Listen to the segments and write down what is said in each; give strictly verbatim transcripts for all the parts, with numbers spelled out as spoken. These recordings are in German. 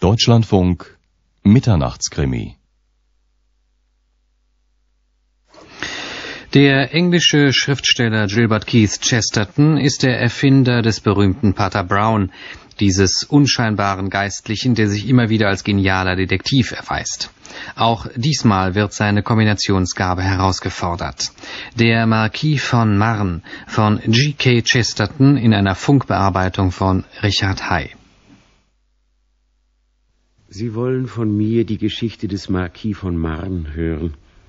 Deutschlandfunk Mitternachtskrimi. Der englische Schriftsteller Gilbert Keith Chesterton ist der Erfinder des berühmten Pater Brown, dieses unscheinbaren Geistlichen, der sich immer wieder als genialer Detektiv erweist. Auch diesmal wird seine Kombinationsgabe herausgefordert. Der Marquis von Marne von G K Chesterton in einer Funkbearbeitung von Richard Hay. Sie wollen von mir die Geschichte des Marquis von Marne hören.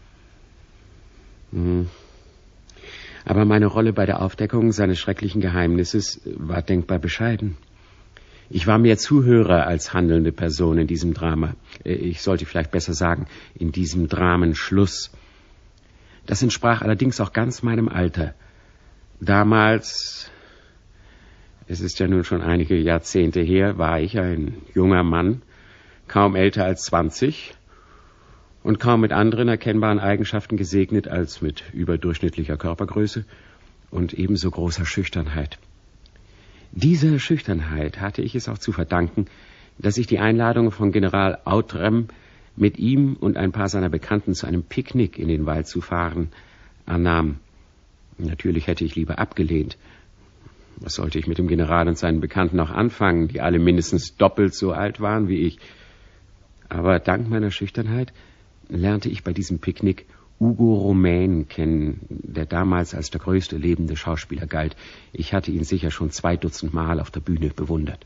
Hm. Aber meine Rolle bei der Aufdeckung seines schrecklichen Geheimnisses war denkbar bescheiden. Ich war mehr Zuhörer als handelnde Person in diesem Drama. Ich sollte vielleicht besser sagen, in diesem Dramenschluss. Das entsprach allerdings auch ganz meinem Alter. Damals, es ist ja nun schon einige Jahrzehnte her, war ich ein junger Mann, kaum älter als zwanzig und kaum mit anderen erkennbaren Eigenschaften gesegnet als mit überdurchschnittlicher Körpergröße und ebenso großer Schüchternheit. Dieser Schüchternheit hatte ich es auch zu verdanken, dass ich die Einladung von General Outram, mit ihm und ein paar seiner Bekannten zu einem Picknick in den Wald zu fahren, annahm. Natürlich hätte ich lieber abgelehnt. Was sollte ich mit dem General und seinen Bekannten auch anfangen, die alle mindestens doppelt so alt waren wie ich? Aber dank meiner Schüchternheit lernte ich bei diesem Picknick Ugo Romain kennen, der damals als der größte lebende Schauspieler galt. Ich hatte ihn sicher schon zwei Dutzend Mal auf der Bühne bewundert.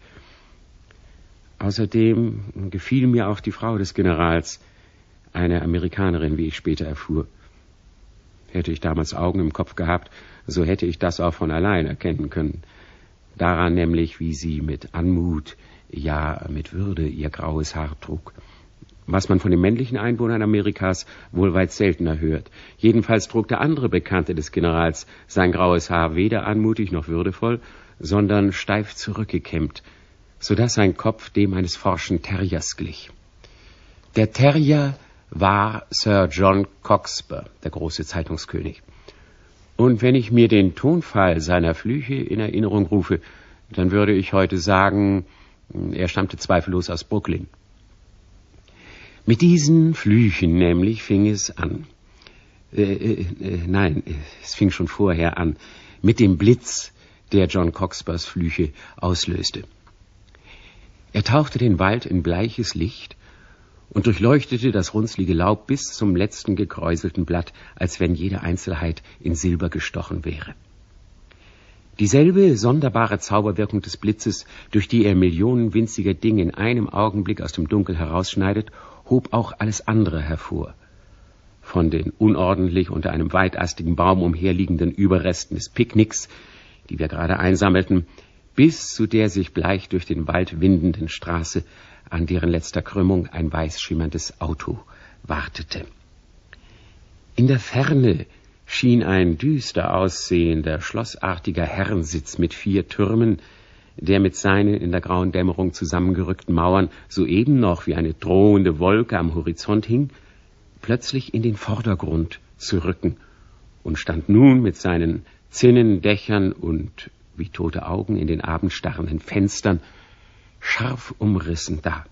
Außerdem gefiel mir auch die Frau des Generals, eine Amerikanerin, wie ich später erfuhr. Hätte ich damals Augen im Kopf gehabt, so hätte ich das auch von allein erkennen können. Daran nämlich, wie sie mit Anmut, ja mit Würde ihr graues Haar trug. Was man von den männlichen Einwohnern Amerikas wohl weit seltener hört. Jedenfalls trug der andere Bekannte des Generals sein graues Haar weder anmutig noch würdevoll, sondern steif zurückgekämmt, so dass sein Kopf dem eines forschen Terriers glich. Der Terrier war Sir John Cockspur, der große Zeitungskönig. Und wenn ich mir den Tonfall seiner Flüche in Erinnerung rufe, dann würde ich heute sagen, er stammte zweifellos aus Brooklyn. Mit diesen Flüchen nämlich fing es an. Äh, äh, äh, nein, es fing schon vorher an. Mit dem Blitz, der John Cockspurs Flüche auslöste. Er tauchte den Wald in bleiches Licht und durchleuchtete das runzlige Laub bis zum letzten gekräuselten Blatt, als wenn jede Einzelheit in Silber gestochen wäre. Dieselbe sonderbare Zauberwirkung des Blitzes, durch die er Millionen winziger Dinge in einem Augenblick aus dem Dunkel herausschneidet, hob auch alles andere hervor. Von den unordentlich unter einem weitastigen Baum umherliegenden Überresten des Picknicks, die wir gerade einsammelten, bis zu der sich bleich durch den Wald windenden Straße, an deren letzter Krümmung ein weiß schimmerndes Auto wartete. In der Ferne schien ein düster aussehender, schlossartiger Herrensitz mit vier Türmen, der mit seinen in der grauen Dämmerung zusammengerückten Mauern soeben noch wie eine drohende Wolke am Horizont hing, plötzlich in den Vordergrund zu rücken und stand nun mit seinen Zinnendächern und wie tote Augen in den abendstarrenden Fenstern scharf umrissen da.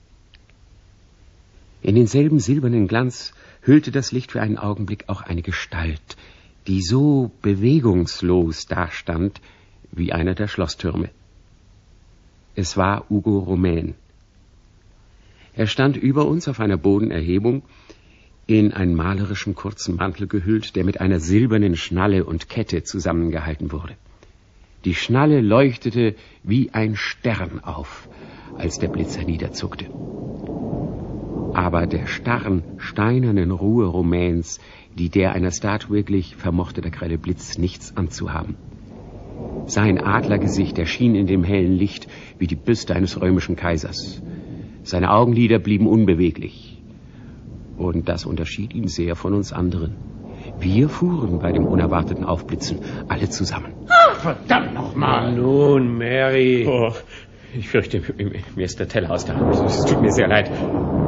In denselben silbernen Glanz hüllte das Licht für einen Augenblick auch eine Gestalt, die so bewegungslos dastand wie einer der Schlosstürme. Es war Ugo Romain. Er stand über uns auf einer Bodenerhebung, in einen malerischen kurzen Mantel gehüllt, der mit einer silbernen Schnalle und Kette zusammengehalten wurde. Die Schnalle leuchtete wie ein Stern auf, als der Blitz herniederzuckte. Aber der starren, steinernen Ruhe Romains, die der einer Statue glich, vermochte der grelle Blitz nichts anzuhaben. Sein Adlergesicht erschien in dem hellen Licht wie die Büste eines römischen Kaisers. Seine Augenlider blieben unbeweglich. Und das unterschied ihn sehr von uns anderen. Wir fuhren bei dem unerwarteten Aufblitzen alle zusammen. Ach, verdammt nochmal! Nun, Mary. Oh, ich fürchte, mir ist der Teller aus der Hand. Es tut mir sehr leid.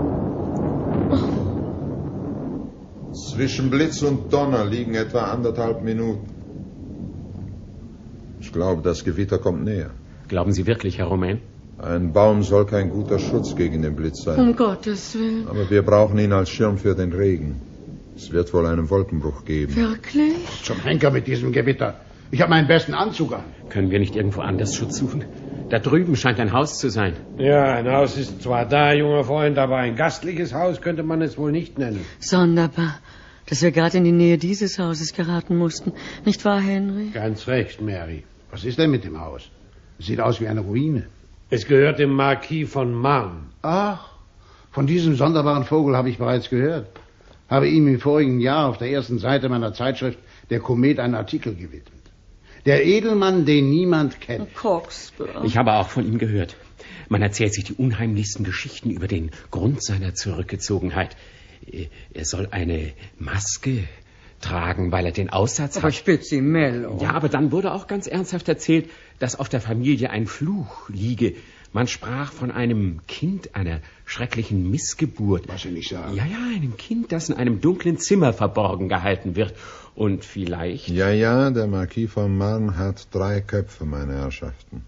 Zwischen Blitz und Donner liegen etwa anderthalb Minuten. Ich glaube, das Gewitter kommt näher. Glauben Sie wirklich, Herr Romain? Ein Baum soll kein guter Schutz gegen den Blitz sein. Um Gottes Willen. Aber wir brauchen ihn als Schirm für den Regen. Es wird wohl einen Wolkenbruch geben. Wirklich? Zum Henker mit diesem Gewitter. Ich habe meinen besten Anzug an. Können wir nicht irgendwo anders Schutz suchen? Da drüben scheint ein Haus zu sein. Ja, ein Haus ist zwar da, junger Freund, aber ein gastliches Haus könnte man es wohl nicht nennen. Sonderbar, dass wir gerade in die Nähe dieses Hauses geraten mussten. Nicht wahr, Henry? Ganz recht, Mary. Was ist denn mit dem Haus? Es sieht aus wie eine Ruine. Es gehört dem Marquis von Marne. Ach, von diesem sonderbaren Vogel habe ich bereits gehört. Habe ihm im vorigen Jahr auf der ersten Seite meiner Zeitschrift Der Komet einen Artikel gewidmet. Der Edelmann, den niemand kennt. Coxburgh. Ich habe auch von ihm gehört. Man erzählt sich die unheimlichsten Geschichten über den Grund seiner Zurückgezogenheit. Er soll eine Maske tragen, weil er den Aussatz aber hat. Spitzi Mello. Ja, aber dann wurde auch ganz ernsthaft erzählt, dass auf der Familie ein Fluch liege. Man sprach von einem Kind, einer schrecklichen Missgeburt. Was Sie nicht sagen. Ja, ja, einem Kind, das in einem dunklen Zimmer verborgen gehalten wird. Und vielleicht... Ja, ja, der Marquis von Marne hat drei Köpfe, meine Herrschaften.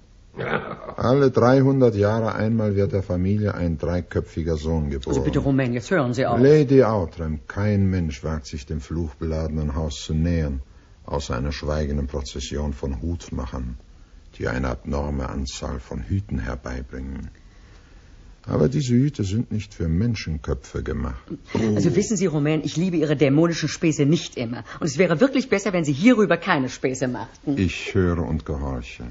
Alle dreihundert Jahre einmal wird der Familie ein dreiköpfiger Sohn geboren. Also bitte, Romain, jetzt hören Sie auf. Lady Outram, kein Mensch wagt sich dem fluchbeladenen Haus zu nähern, außer einer schweigenden Prozession von Hutmachern, die eine abnorme Anzahl von Hüten herbeibringen. Aber diese Hüte sind nicht für Menschenköpfe gemacht. Also wissen Sie, Romain, ich liebe Ihre dämonischen Späße nicht immer. Und es wäre wirklich besser, wenn Sie hierüber keine Späße machten. Ich höre und gehorche.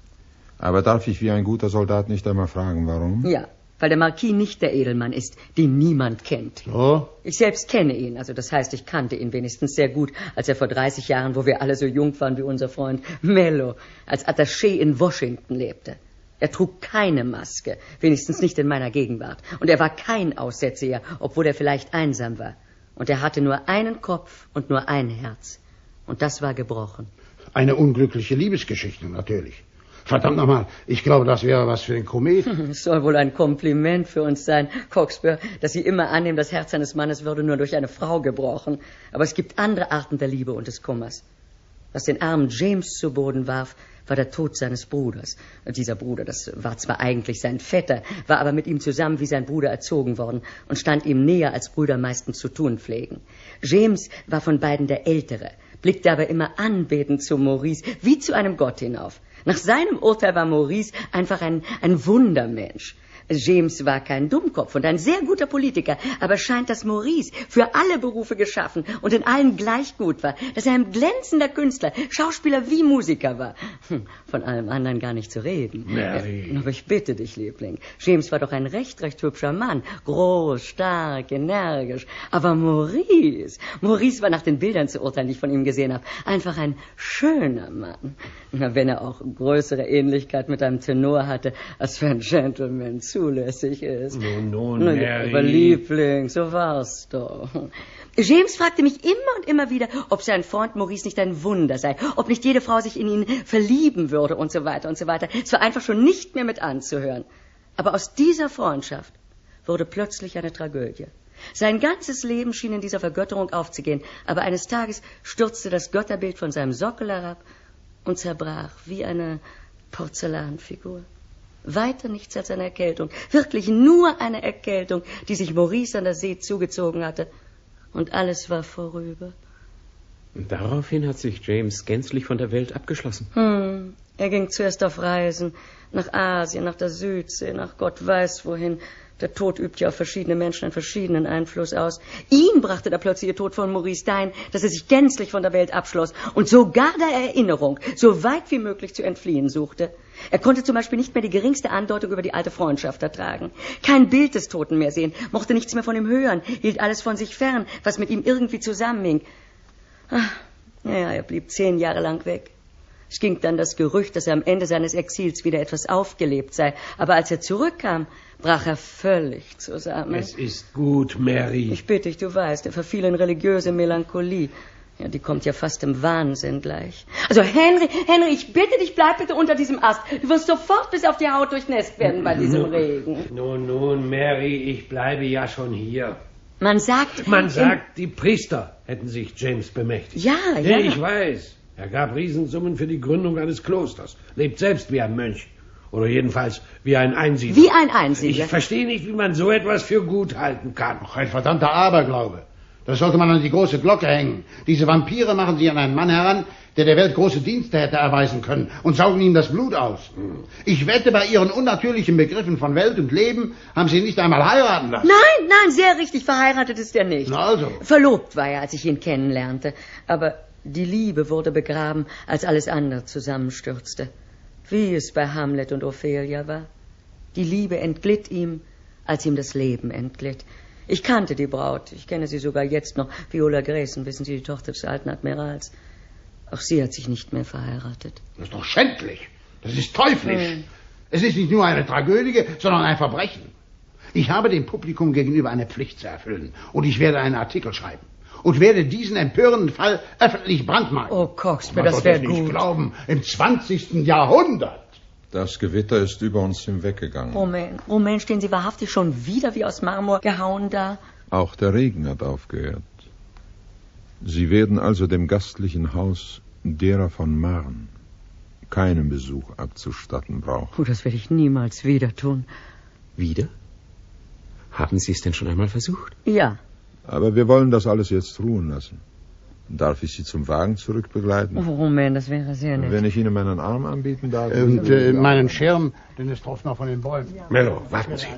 Aber darf ich wie ein guter Soldat nicht einmal fragen, warum? Ja, weil der Marquis nicht der Edelmann ist, den niemand kennt. So? Ich selbst kenne ihn, also das heißt, ich kannte ihn wenigstens sehr gut, als er vor dreißig Jahren, wo wir alle so jung waren wie unser Freund Mello, als Attaché in Washington lebte. Er trug keine Maske, wenigstens nicht in meiner Gegenwart. Und er war kein Aussätziger, obwohl er vielleicht einsam war. Und er hatte nur einen Kopf und nur ein Herz. Und das war gebrochen. Eine unglückliche Liebesgeschichte, natürlich. Verdammt nochmal, ich glaube, das wäre was für den Komet. Es soll wohl ein Kompliment für uns sein, Coxburgh, dass Sie immer annehmen, das Herz eines Mannes würde nur durch eine Frau gebrochen. Aber es gibt andere Arten der Liebe und des Kummers. Was den armen James zu Boden warf, war der Tod seines Bruders. Dieser Bruder, das war zwar eigentlich sein Vetter, war aber mit ihm zusammen wie sein Bruder erzogen worden und stand ihm näher, als Brüder meistens zu tun pflegen. James war von beiden der Ältere, blickte aber immer anbetend zu Maurice, wie zu einem Gott hinauf. Nach seinem Urteil war Maurice einfach ein, ein Wundermensch. James war kein Dummkopf und ein sehr guter Politiker, aber scheint, dass Maurice für alle Berufe geschaffen und in allen gleich gut war, dass er ein glänzender Künstler, Schauspieler wie Musiker war. Hm, von allem anderen gar nicht zu reden. Mary. Ja, aber ich bitte dich, Liebling, James war doch ein recht, recht hübscher Mann, groß, stark, energisch, aber Maurice, Maurice war nach den Bildern zu urteilen, die ich von ihm gesehen habe, einfach ein schöner Mann. Na, wenn er auch größere Ähnlichkeit mit einem Tenor hatte, als für ein Gentleman zulässig ist. Nun, nun, Na, Mary. aber Liebling, so war's doch. James fragte mich immer und immer wieder, ob sein Freund Maurice nicht ein Wunder sei, ob nicht jede Frau sich in ihn verlieben würde und so weiter und so weiter. Es war einfach schon nicht mehr mit anzuhören. Aber aus dieser Freundschaft wurde plötzlich eine Tragödie. Sein ganzes Leben schien in dieser Vergötterung aufzugehen, aber eines Tages stürzte das Götterbild von seinem Sockel herab und zerbrach wie eine Porzellanfigur. Weiter nichts als eine Erkältung, wirklich nur eine Erkältung, die sich Maurice an der See zugezogen hatte. Und alles war vorüber. Und daraufhin hat sich James gänzlich von der Welt abgeschlossen. Hm. Er ging zuerst auf Reisen, nach Asien, nach der Südsee, nach Gott weiß wohin. Der Tod übt ja auf verschiedene Menschen einen verschiedenen Einfluss aus. Ihn brachte der plötzliche Tod von Maurice dahin, dass er sich gänzlich von der Welt abschloss und sogar der Erinnerung so weit wie möglich zu entfliehen suchte. Er konnte zum Beispiel nicht mehr die geringste Andeutung über die alte Freundschaft ertragen. Kein Bild des Toten mehr sehen, mochte nichts mehr von ihm hören, hielt alles von sich fern, was mit ihm irgendwie zusammenhing. Ach, ja, er blieb zehn Jahre lang weg. Es ging dann das Gerücht, dass er am Ende seines Exils wieder etwas aufgelebt sei. Aber als er zurückkam, brach er völlig zusammen. Es ist gut, Mary. Ich bitte dich, du weißt, er verfiel in religiöse Melancholie. Ja, die kommt ja fast dem Wahnsinn gleich. Also Henry, Henry, ich bitte dich, bleib bitte unter diesem Ast. Du wirst sofort bis auf die Haut durchnässt werden bei diesem Regen. Nun, nun, Mary, ich bleibe ja schon hier. Man sagt... Man sagt, die Priester hätten sich James bemächtigt. Ja, ja. Ja, ich weiß. Er gab Riesensummen für die Gründung eines Klosters. Lebt selbst wie ein Mönch. Oder jedenfalls wie ein Einsiedler. Wie ein Einsiedler? Ich verstehe nicht, wie man so etwas für gut halten kann. Ach, ein verdammter Aberglaube. Das sollte man an die große Glocke hängen. Diese Vampire machen sich an einen Mann heran, der der Welt große Dienste hätte erweisen können, und saugen ihm das Blut aus. Ich wette, bei ihren unnatürlichen Begriffen von Welt und Leben haben sie ihn nicht einmal heiraten lassen. Nein, nein, sehr richtig, verheiratet ist er nicht. Na also. Verlobt war er, als ich ihn kennenlernte. Aber die Liebe wurde begraben, als alles andere zusammenstürzte. Wie es bei Hamlet und Ophelia war. Die Liebe entglitt ihm, als ihm das Leben entglitt. Ich kannte die Braut, ich kenne sie sogar jetzt noch. Viola Grayson, wissen Sie, die Tochter des alten Admirals. Auch sie hat sich nicht mehr verheiratet. Das ist doch schändlich. Das ist teuflisch. Hm. Es ist nicht nur eine Tragödie, sondern ein Verbrechen. Ich habe dem Publikum gegenüber eine Pflicht zu erfüllen. Und ich werde einen Artikel schreiben. Und werde diesen empörenden Fall öffentlich brandmarken. Oh, Coxby, das wäre gut. Nicht glauben, im zwanzigsten Jahrhundert. Das Gewitter ist über uns hinweggegangen. Romain, Romain, stehen Sie wahrhaftig schon wieder wie aus Marmor gehauen da? Auch der Regen hat aufgehört. Sie werden also dem gastlichen Haus derer von Marne keinen Besuch abzustatten brauchen. Oh, das werde ich niemals wieder tun. Wieder? Haben Sie es denn schon einmal versucht? Ja. Aber wir wollen das alles jetzt ruhen lassen. Darf ich Sie zum Wagen zurückbegleiten? Oh, Romain, das wäre sehr nett. Wenn ich Ihnen meinen Arm anbieten darf? Und äh, meinen Schirm, denn es tropft noch von den Bäumen. Mello, warten Sie.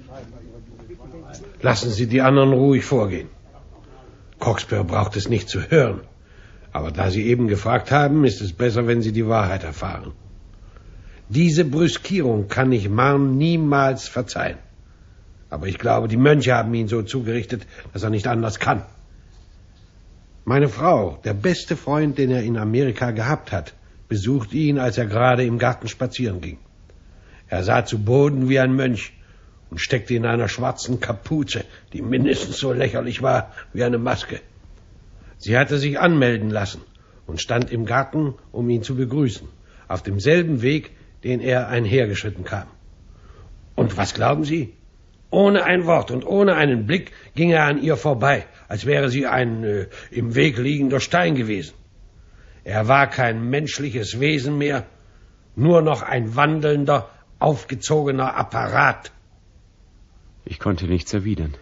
Lassen Sie die anderen ruhig vorgehen. Coxper braucht es nicht zu hören. Aber da Sie eben gefragt haben, ist es besser, wenn Sie die Wahrheit erfahren. Diese Brüskierung kann ich Marne niemals verzeihen. Aber ich glaube, die Mönche haben ihn so zugerichtet, dass er nicht anders kann. Meine Frau, der beste Freund, den er in Amerika gehabt hat, besuchte ihn, als er gerade im Garten spazieren ging. Er sah zu Boden wie ein Mönch und steckte in einer schwarzen Kapuze, die mindestens so lächerlich war wie eine Maske. Sie hatte sich anmelden lassen und stand im Garten, um ihn zu begrüßen, auf demselben Weg, den er einhergeschritten kam. Und was glauben Sie? Ohne ein Wort und ohne einen Blick ging er an ihr vorbei, als wäre sie ein äh, im Weg liegender Stein gewesen. Er war kein menschliches Wesen mehr, nur noch ein wandelnder, aufgezogener Apparat. Ich konnte nichts erwidern.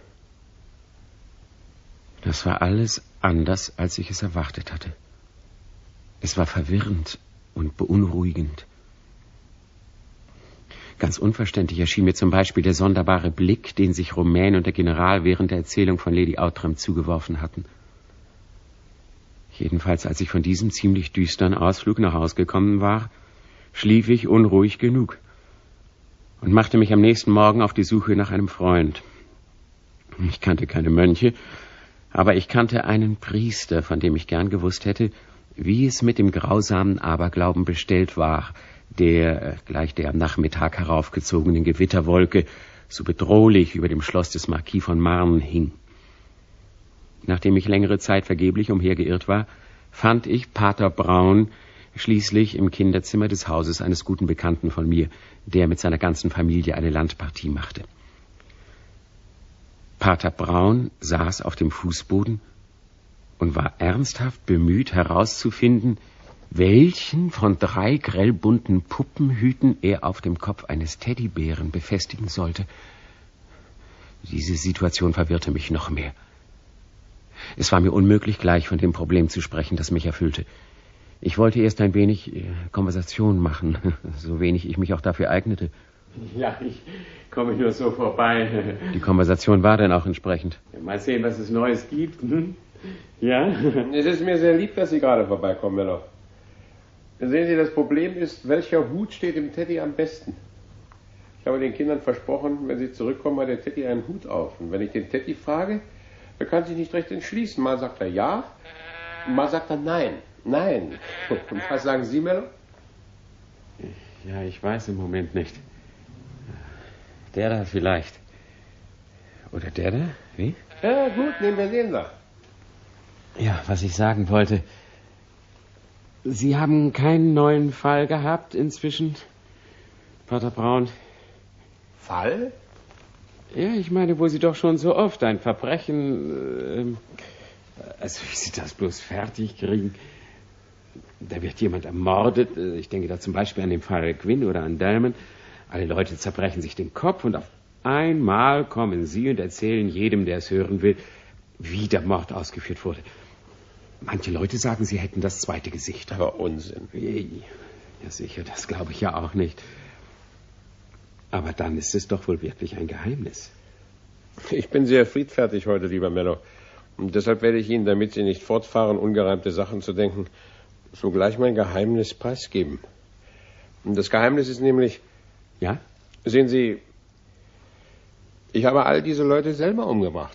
Das war alles anders, als ich es erwartet hatte. Es war verwirrend und beunruhigend. Ganz unverständlich erschien mir zum Beispiel der sonderbare Blick, den sich Romain und der General während der Erzählung von Lady Outram zugeworfen hatten. Jedenfalls, als ich von diesem ziemlich düsteren Ausflug nach Hause gekommen war, schlief ich unruhig genug und machte mich am nächsten Morgen auf die Suche nach einem Freund. Ich kannte keine Mönche, aber ich kannte einen Priester, von dem ich gern gewusst hätte, wie es mit dem grausamen Aberglauben bestellt war, der, gleich der am Nachmittag heraufgezogenen Gewitterwolke, so bedrohlich über dem Schloss des Marquis von Marne hing. Nachdem ich längere Zeit vergeblich umhergeirrt war, fand ich Pater Brown schließlich im Kinderzimmer des Hauses eines guten Bekannten von mir, der mit seiner ganzen Familie eine Landpartie machte. Pater Brown saß auf dem Fußboden und war ernsthaft bemüht herauszufinden, welchen von drei grellbunten Puppenhüten er auf dem Kopf eines Teddybären befestigen sollte. Diese Situation verwirrte mich noch mehr. Es war mir unmöglich, gleich von dem Problem zu sprechen, das mich erfüllte. Ich wollte erst ein wenig äh, Konversation machen, so wenig ich mich auch dafür eignete. Ja, ich komme nur so vorbei. Die Konversation war dann auch entsprechend. Mal sehen, was es Neues gibt. Hm? Ja? Es ist mir sehr lieb, dass Sie gerade vorbeikommen, Mello. Sehen Sie, das Problem ist, welcher Hut steht dem Teddy am besten? Ich habe den Kindern versprochen, wenn sie zurückkommen, hat der Teddy einen Hut auf. Und wenn ich den Teddy frage, er kann sich nicht recht entschließen. Mal sagt er ja, mal sagt er nein. Nein. Und was sagen Sie, Mello? Ja, ich weiß im Moment nicht. Der da vielleicht. Oder der da? Wie? Ja, gut, nehmen wir den da. Ja, was ich sagen wollte. Sie haben keinen neuen Fall gehabt inzwischen, Pater Brown? Fall? Ja, ich meine, wo Sie doch schon so oft ein Verbrechen, äh, also wie Sie das bloß fertig kriegen. Da wird jemand ermordet, ich denke da zum Beispiel an den Fall Gwyn oder an Delman, Alle Leute zerbrechen sich den Kopf und auf einmal kommen Sie und erzählen jedem, der es hören will, wie der Mord ausgeführt wurde. Manche Leute sagen, sie hätten das zweite Gesicht. Aber Unsinn. Ja, sicher, das glaube ich ja auch nicht. Aber dann ist es doch wohl wirklich ein Geheimnis. Ich bin sehr friedfertig heute, lieber Mello. Und deshalb werde ich Ihnen, damit Sie nicht fortfahren, ungereimte Sachen zu denken, sogleich mein Geheimnis preisgeben. Und das Geheimnis ist nämlich... Ja? Sehen Sie, ich habe all diese Leute selber umgebracht.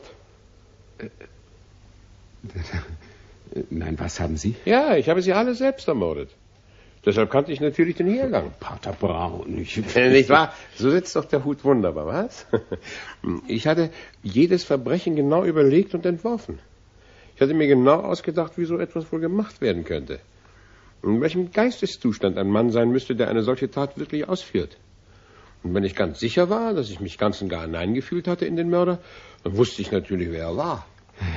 Nein, was haben Sie? Ja, ich habe sie alle selbst ermordet. Deshalb kannte ich natürlich den Hergang. Pater Braun, nicht, nicht wahr? So sitzt doch der Hut wunderbar, was? Ich hatte jedes Verbrechen genau überlegt und entworfen. Ich hatte mir genau ausgedacht, wie so etwas wohl gemacht werden könnte. In welchem Geisteszustand ein Mann sein müsste, der eine solche Tat wirklich ausführt. Und wenn ich ganz sicher war, dass ich mich ganz und gar hineingefühlt hatte in den Mörder, dann wusste ich natürlich, wer er war.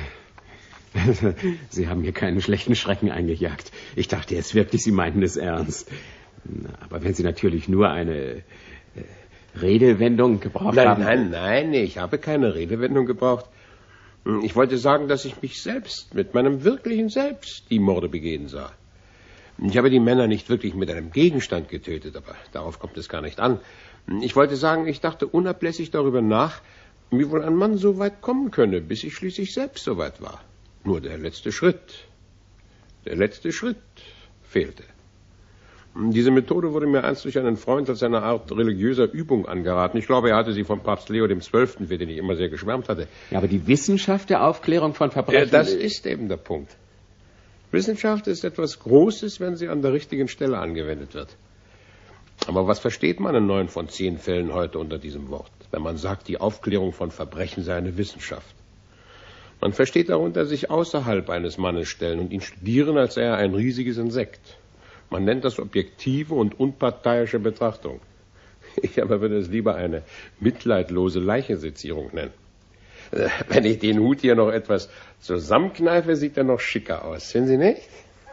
Sie haben mir keinen schlechten Schrecken eingejagt. Ich dachte jetzt wirklich, Sie meinten es ernst. Aber wenn Sie natürlich nur eine äh, Redewendung gebraucht nein, haben... Nein, nein, nein, ich habe keine Redewendung gebraucht. Ich wollte sagen, dass ich mich selbst, mit meinem wirklichen Selbst, die Morde begehen sah. Ich habe die Männer nicht wirklich mit einem Gegenstand getötet, aber darauf kommt es gar nicht an. Ich wollte sagen, ich dachte unablässig darüber nach, wie wohl ein Mann so weit kommen könne, bis ich schließlich selbst so weit war. Nur der letzte Schritt, der letzte Schritt fehlte. Diese Methode wurde mir einst durch einen Freund als eine Art religiöser Übung angeraten. Ich glaube, er hatte sie von Papst Leo der Zwölfte, für den ich immer sehr geschwärmt hatte. Ja, aber die Wissenschaft der Aufklärung von Verbrechen... Ja, das ist eben der Punkt. Wissenschaft ist etwas Großes, wenn sie an der richtigen Stelle angewendet wird. Aber was versteht man in neun von zehn Fällen heute unter diesem Wort, wenn man sagt, die Aufklärung von Verbrechen sei eine Wissenschaft? Man versteht darunter, sich außerhalb eines Mannes stellen und ihn studieren, als sei er ein riesiges Insekt. Man nennt das objektive und unparteiische Betrachtung. Ich aber würde es lieber eine mitleidlose Leichensezierung nennen. Wenn ich den Hut hier noch etwas zusammenkneife, sieht er noch schicker aus. Finden Sie nicht?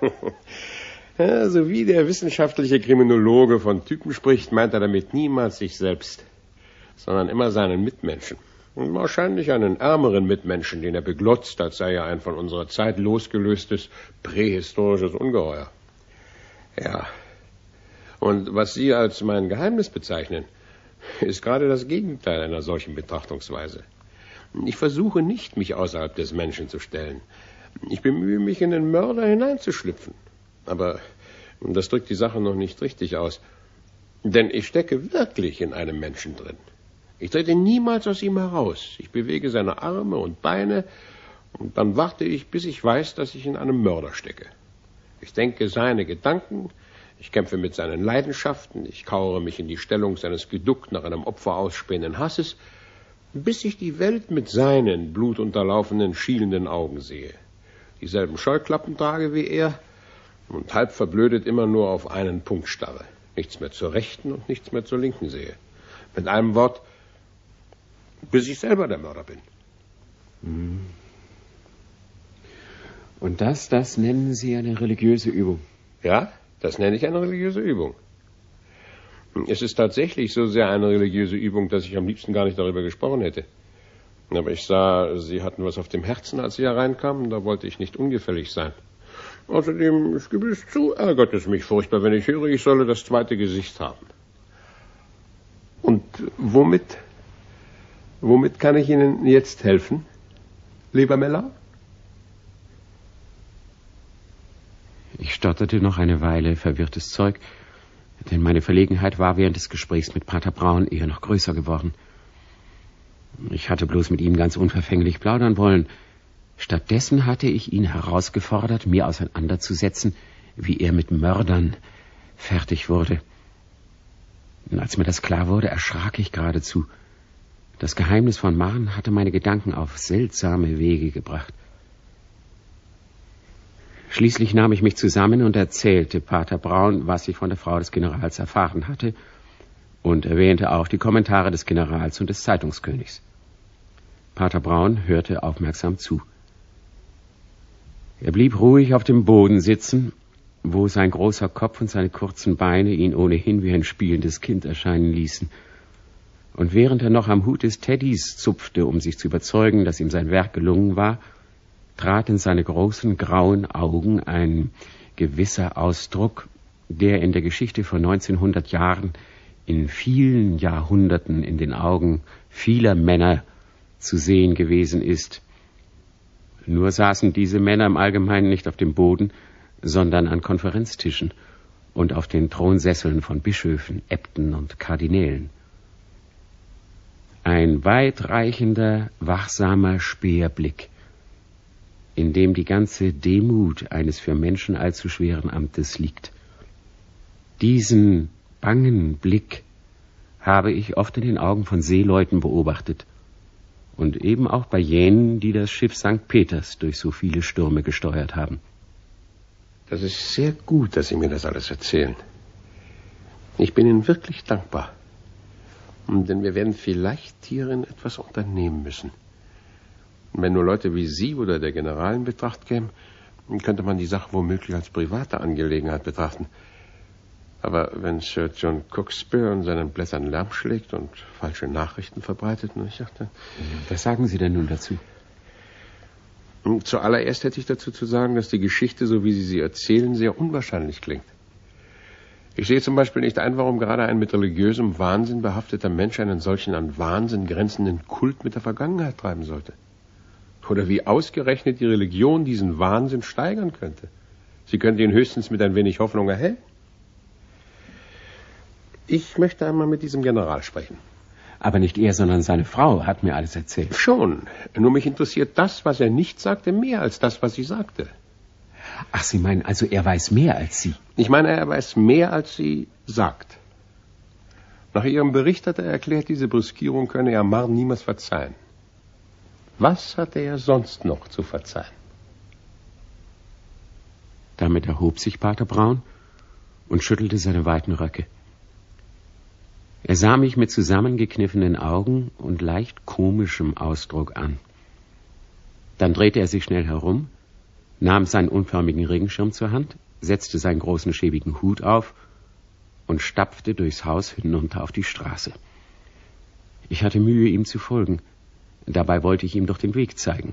Ja, so wie der wissenschaftliche Kriminologe von Typen spricht, meint er damit niemals sich selbst, sondern immer seinen Mitmenschen. Und wahrscheinlich einen ärmeren Mitmenschen, den er beglotzt, als sei er ein von unserer Zeit losgelöstes, prähistorisches Ungeheuer. Ja, und was Sie als mein Geheimnis bezeichnen, ist gerade das Gegenteil einer solchen Betrachtungsweise. Ich versuche nicht, mich außerhalb des Menschen zu stellen. Ich bemühe mich, in den Mörder hineinzuschlüpfen. Aber das drückt die Sache noch nicht richtig aus. Denn ich stecke wirklich in einem Menschen drin. Ich trete niemals aus ihm heraus. Ich bewege seine Arme und Beine und dann warte ich, bis ich weiß, dass ich in einem Mörder stecke. Ich denke seine Gedanken, ich kämpfe mit seinen Leidenschaften, ich kauere mich in die Stellung seines geduckt nach einem Opfer ausspähenden Hasses, bis ich die Welt mit seinen blutunterlaufenen, schielenden Augen sehe. Dieselben Scheuklappen trage wie er und halb verblödet immer nur auf einen Punkt starre. Nichts mehr zur Rechten und nichts mehr zur Linken sehe. Mit einem Wort, bis ich selber der Mörder bin. Und das, das nennen Sie eine religiöse Übung? Ja, das nenne ich eine religiöse Übung. Es ist tatsächlich so sehr eine religiöse Übung, dass ich am liebsten gar nicht darüber gesprochen hätte. Aber ich sah, Sie hatten was auf dem Herzen, als Sie hereinkamen, da wollte ich nicht ungefällig sein. Außerdem, ich gebe es zu, ärgert es mich furchtbar, wenn ich höre, ich solle das zweite Gesicht haben. Und womit, womit kann ich Ihnen jetzt helfen, lieber Meller? Ich stotterte noch eine Weile verwirrtes Zeug, denn meine Verlegenheit war während des Gesprächs mit Pater Braun eher noch größer geworden. Ich hatte bloß mit ihm ganz unverfänglich plaudern wollen. Stattdessen hatte ich ihn herausgefordert, mir auseinanderzusetzen, wie er mit Mördern fertig wurde. Und als mir das klar wurde, erschrak ich geradezu. Das Geheimnis von Marne hatte meine Gedanken auf seltsame Wege gebracht. Schließlich nahm ich mich zusammen und erzählte Pater Braun, was ich von der Frau des Generals erfahren hatte, und erwähnte auch die Kommentare des Generals und des Zeitungskönigs. Pater Braun hörte aufmerksam zu. Er blieb ruhig auf dem Boden sitzen, wo sein großer Kopf und seine kurzen Beine ihn ohnehin wie ein spielendes Kind erscheinen ließen. Und während er noch am Hut des Teddys zupfte, um sich zu überzeugen, dass ihm sein Werk gelungen war, trat in seine großen grauen Augen ein gewisser Ausdruck, der in der Geschichte von neunzehnhundert Jahren in vielen Jahrhunderten in den Augen vieler Männer zu sehen gewesen ist. Nur saßen diese Männer im Allgemeinen nicht auf dem Boden, sondern an Konferenztischen und auf den Thronsesseln von Bischöfen, Äbten und Kardinälen. Ein weitreichender, wachsamer Speerblick, in dem die ganze Demut eines für Menschen allzu schweren Amtes liegt. Diesen bangen Blick habe ich oft in den Augen von Seeleuten beobachtet und eben auch bei jenen, die das Schiff Sankt Peters durch so viele Stürme gesteuert haben. Das ist sehr gut, dass Sie mir das alles erzählen. Ich bin Ihnen wirklich dankbar. Denn wir werden vielleicht hierin etwas unternehmen müssen. Und wenn nur Leute wie Sie oder der General in Betracht kämen, könnte man die Sache womöglich als private Angelegenheit betrachten. Aber wenn Sir John Cockspur an seinen Blättern Lärm schlägt und falsche Nachrichten verbreitet, ich dachte... Was sagen Sie denn nun dazu? Zuallererst hätte ich dazu zu sagen, dass die Geschichte, so wie Sie sie erzählen, sehr unwahrscheinlich klingt. Ich sehe zum Beispiel nicht ein, warum gerade ein mit religiösem Wahnsinn behafteter Mensch einen solchen an Wahnsinn grenzenden Kult mit der Vergangenheit treiben sollte. Oder wie ausgerechnet die Religion diesen Wahnsinn steigern könnte. Sie könnte ihn höchstens mit ein wenig Hoffnung erhellen. Ich möchte einmal mit diesem General sprechen. Aber nicht er, sondern seine Frau hat mir alles erzählt. Schon. Nur mich interessiert das, was er nicht sagte, mehr als das, was sie sagte. Ach, Sie meinen also, er weiß mehr als Sie? Ich meine, er weiß mehr, als sie sagt. Nach Ihrem Bericht hat er erklärt, diese Brüskierung könne er Marr niemals verzeihen. Was hatte er sonst noch zu verzeihen? Damit erhob sich Pater Braun und schüttelte seine weiten Röcke. Er sah mich mit zusammengekniffenen Augen und leicht komischem Ausdruck an. Dann drehte er sich schnell herum, nahm seinen unförmigen Regenschirm zur Hand, setzte seinen großen schäbigen Hut auf und stapfte durchs Haus hinunter auf die Straße. Ich hatte Mühe, ihm zu folgen. Dabei wollte ich ihm doch den Weg zeigen.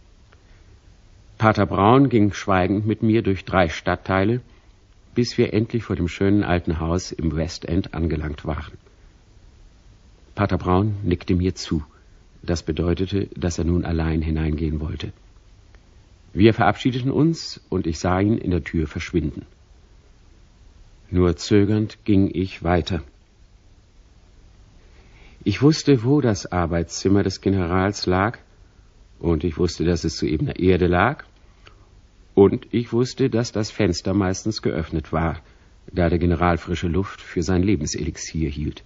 Pater Braun ging schweigend mit mir durch drei Stadtteile, bis wir endlich vor dem schönen alten Haus im Westend angelangt waren. Pater Braun nickte mir zu. Das bedeutete, dass er nun allein hineingehen wollte. Wir verabschiedeten uns und ich sah ihn in der Tür verschwinden. Nur zögernd ging ich weiter. Ich wusste, wo das Arbeitszimmer des Generals lag, und ich wusste, dass es zu ebener Erde lag, und ich wusste, dass das Fenster meistens geöffnet war, da der General frische Luft für sein Lebenselixier hielt.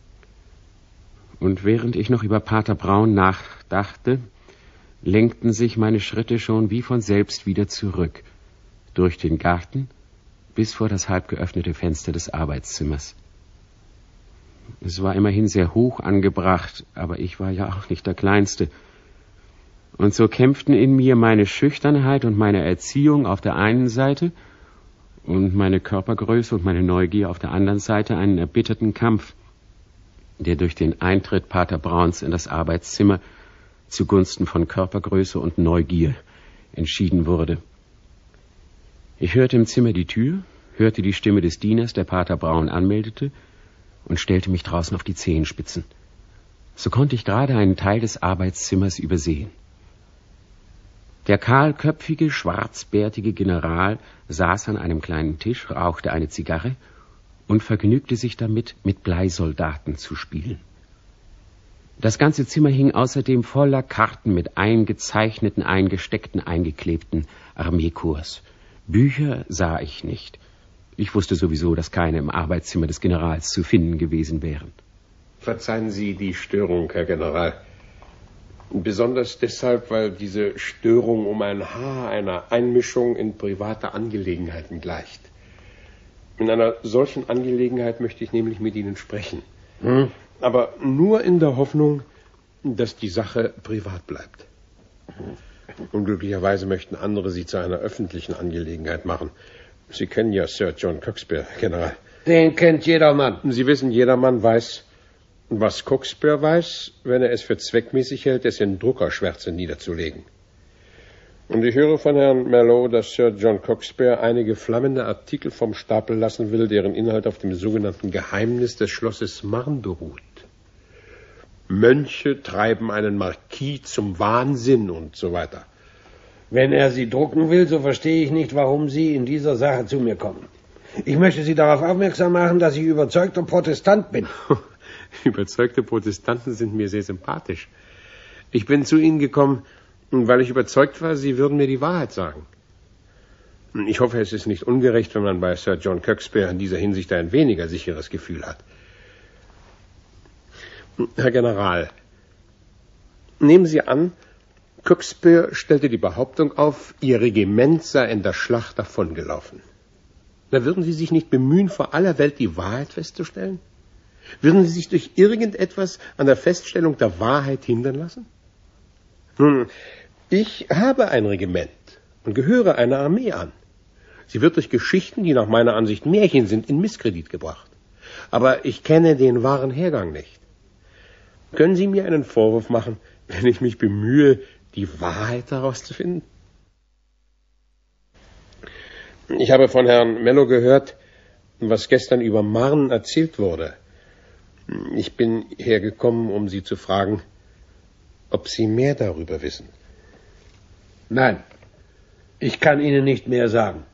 Und während ich noch über Pater Braun nachdachte, lenkten sich meine Schritte schon wie von selbst wieder zurück, durch den Garten bis vor das halb geöffnete Fenster des Arbeitszimmers. Es war immerhin sehr hoch angebracht, aber ich war ja auch nicht der Kleinste. Und so kämpften in mir meine Schüchternheit und meine Erziehung auf der einen Seite und meine Körpergröße und meine Neugier auf der anderen Seite einen erbitterten Kampf, der durch den Eintritt Pater Brauns in das Arbeitszimmer zugunsten von Körpergröße und Neugier entschieden wurde. Ich hörte im Zimmer die Tür, hörte die Stimme des Dieners, der Pater Braun anmeldete, und stellte mich draußen auf die Zehenspitzen. So konnte ich gerade einen Teil des Arbeitszimmers übersehen. Der kahlköpfige, schwarzbärtige General saß an einem kleinen Tisch, rauchte eine Zigarre und vergnügte sich damit, mit Bleisoldaten zu spielen. Das ganze Zimmer hing außerdem voller Karten mit eingezeichneten, eingesteckten, eingeklebten Armeekorps. Bücher sah ich nicht. Ich wusste sowieso, dass keine im Arbeitszimmer des Generals zu finden gewesen wären. Verzeihen Sie die Störung, Herr General. Besonders deshalb, weil diese Störung um ein Haar einer Einmischung in private Angelegenheiten gleicht. In einer solchen Angelegenheit möchte ich nämlich mit Ihnen sprechen. Hm? Aber nur in der Hoffnung, dass die Sache privat bleibt. Unglücklicherweise möchten andere sie zu einer öffentlichen Angelegenheit machen. Sie kennen ja Sir John Cockspur, General. Den kennt jedermann. Sie wissen, jedermann weiß, Was Cockspur weiß, wenn er es für zweckmäßig hält, es in Druckerschwärze niederzulegen. Und ich höre von Herrn Mallow, dass Sir John Cockspur einige flammende Artikel vom Stapel lassen will, deren Inhalt auf dem sogenannten Geheimnis des Schlosses Marne beruht. Mönche treiben einen Marquis zum Wahnsinn und so weiter. Wenn er sie drucken will, so verstehe ich nicht, warum Sie in dieser Sache zu mir kommen. Ich möchte Sie darauf aufmerksam machen, dass ich überzeugter Protestant bin. Überzeugte Protestanten sind mir sehr sympathisch. Ich bin zu Ihnen gekommen, weil ich überzeugt war, Sie würden mir die Wahrheit sagen. Ich hoffe, es ist nicht ungerecht, wenn man bei Sir John Cockspur in dieser Hinsicht ein weniger sicheres Gefühl hat. Herr General, nehmen Sie an, Cockspur stellte die Behauptung auf, Ihr Regiment sei in der Schlacht davongelaufen. Da würden Sie sich nicht bemühen, vor aller Welt die Wahrheit festzustellen? Würden Sie sich durch irgendetwas an der Feststellung der Wahrheit hindern lassen? Nun, ich habe ein Regiment und gehöre einer Armee an. Sie wird durch Geschichten, die nach meiner Ansicht Märchen sind, in Misskredit gebracht. Aber ich kenne den wahren Hergang nicht. Können Sie mir einen Vorwurf machen, wenn ich mich bemühe, die Wahrheit herauszufinden? Ich habe von Herrn Mallow gehört, was gestern über Marne erzählt wurde. Ich bin hergekommen, um Sie zu fragen, ob Sie mehr darüber wissen. Nein, ich kann Ihnen nicht mehr sagen.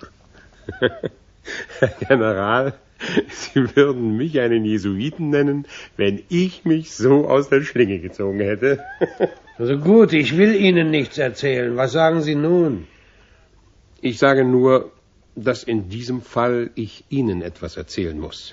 Herr General, Sie würden mich einen Jesuiten nennen, wenn ich mich so aus der Schlinge gezogen hätte. Also gut, ich will Ihnen nichts erzählen. Was sagen Sie nun? Ich sage nur, dass in diesem Fall ich Ihnen etwas erzählen muss.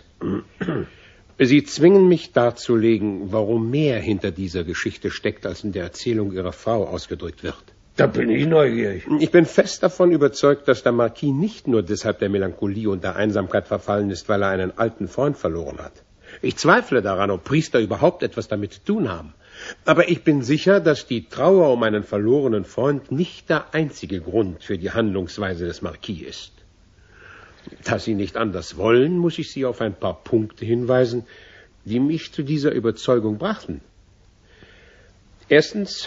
Sie zwingen mich darzulegen, warum mehr hinter dieser Geschichte steckt, als in der Erzählung Ihrer Frau ausgedrückt wird. Da bin ich neugierig. Ich bin fest davon überzeugt, dass der Marquis nicht nur deshalb der Melancholie und der Einsamkeit verfallen ist, weil er einen alten Freund verloren hat. Ich zweifle daran, ob Priester überhaupt etwas damit zu tun haben. Aber ich bin sicher, dass die Trauer um einen verlorenen Freund nicht der einzige Grund für die Handlungsweise des Marquis ist. Da Sie nicht anders wollen, muss ich Sie auf ein paar Punkte hinweisen, die mich zu dieser Überzeugung brachten. Erstens,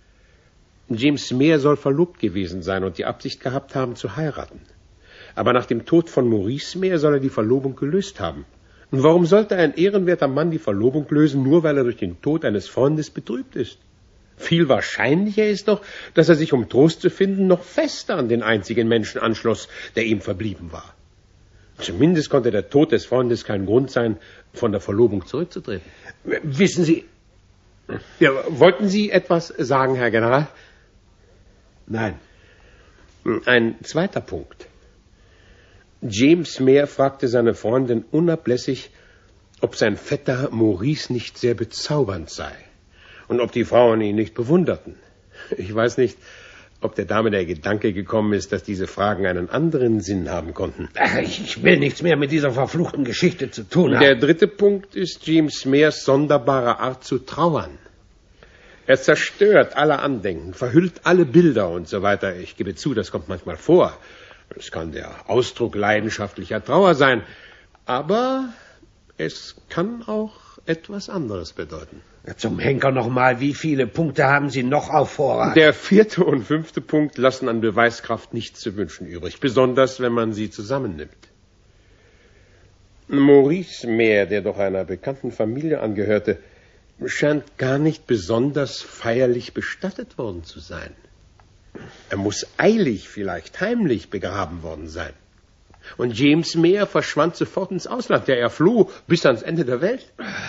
James Mayr soll verlobt gewesen sein und die Absicht gehabt haben, zu heiraten. Aber nach dem Tod von Maurice Mayr soll er die Verlobung gelöst haben. Und warum sollte ein ehrenwerter Mann die Verlobung lösen, nur weil er durch den Tod eines Freundes betrübt ist? Viel wahrscheinlicher ist doch, dass er sich, um Trost zu finden, noch fester an den einzigen Menschen anschloss, der ihm verblieben war. Zumindest konnte der Tod des Freundes kein Grund sein, von der Verlobung zurückzutreten. Wissen Sie... Ja, wollten Sie etwas sagen, Herr General? Nein. Ein zweiter Punkt. James Mayr fragte seine Freundin unablässig, ob sein Vetter Maurice nicht sehr bezaubernd sei und ob die Frauen ihn nicht bewunderten. Ich weiß nicht, ob der Dame der Gedanke gekommen ist, dass diese Fragen einen anderen Sinn haben konnten. Ach, ich will nichts mehr mit dieser verfluchten Geschichte zu tun haben. Der dritte Punkt ist James Mayrs sonderbare Art zu trauern. Er zerstört alle Andenken, verhüllt alle Bilder und so weiter. Ich gebe zu, das kommt manchmal vor. Es kann der Ausdruck leidenschaftlicher Trauer sein, aber es kann auch etwas anderes bedeuten. Zum Henker nochmal, wie viele Punkte haben Sie noch auf Vorrat? Der vierte und fünfte Punkt lassen an Beweiskraft nichts zu wünschen übrig, besonders wenn man sie zusammennimmt. Maurice Mayr, der doch einer bekannten Familie angehörte, scheint gar nicht besonders feierlich bestattet worden zu sein. Er muss eilig, vielleicht heimlich begraben worden sein. Und James Mayr verschwand sofort ins Ausland. Ja, er floh bis ans Ende der Welt.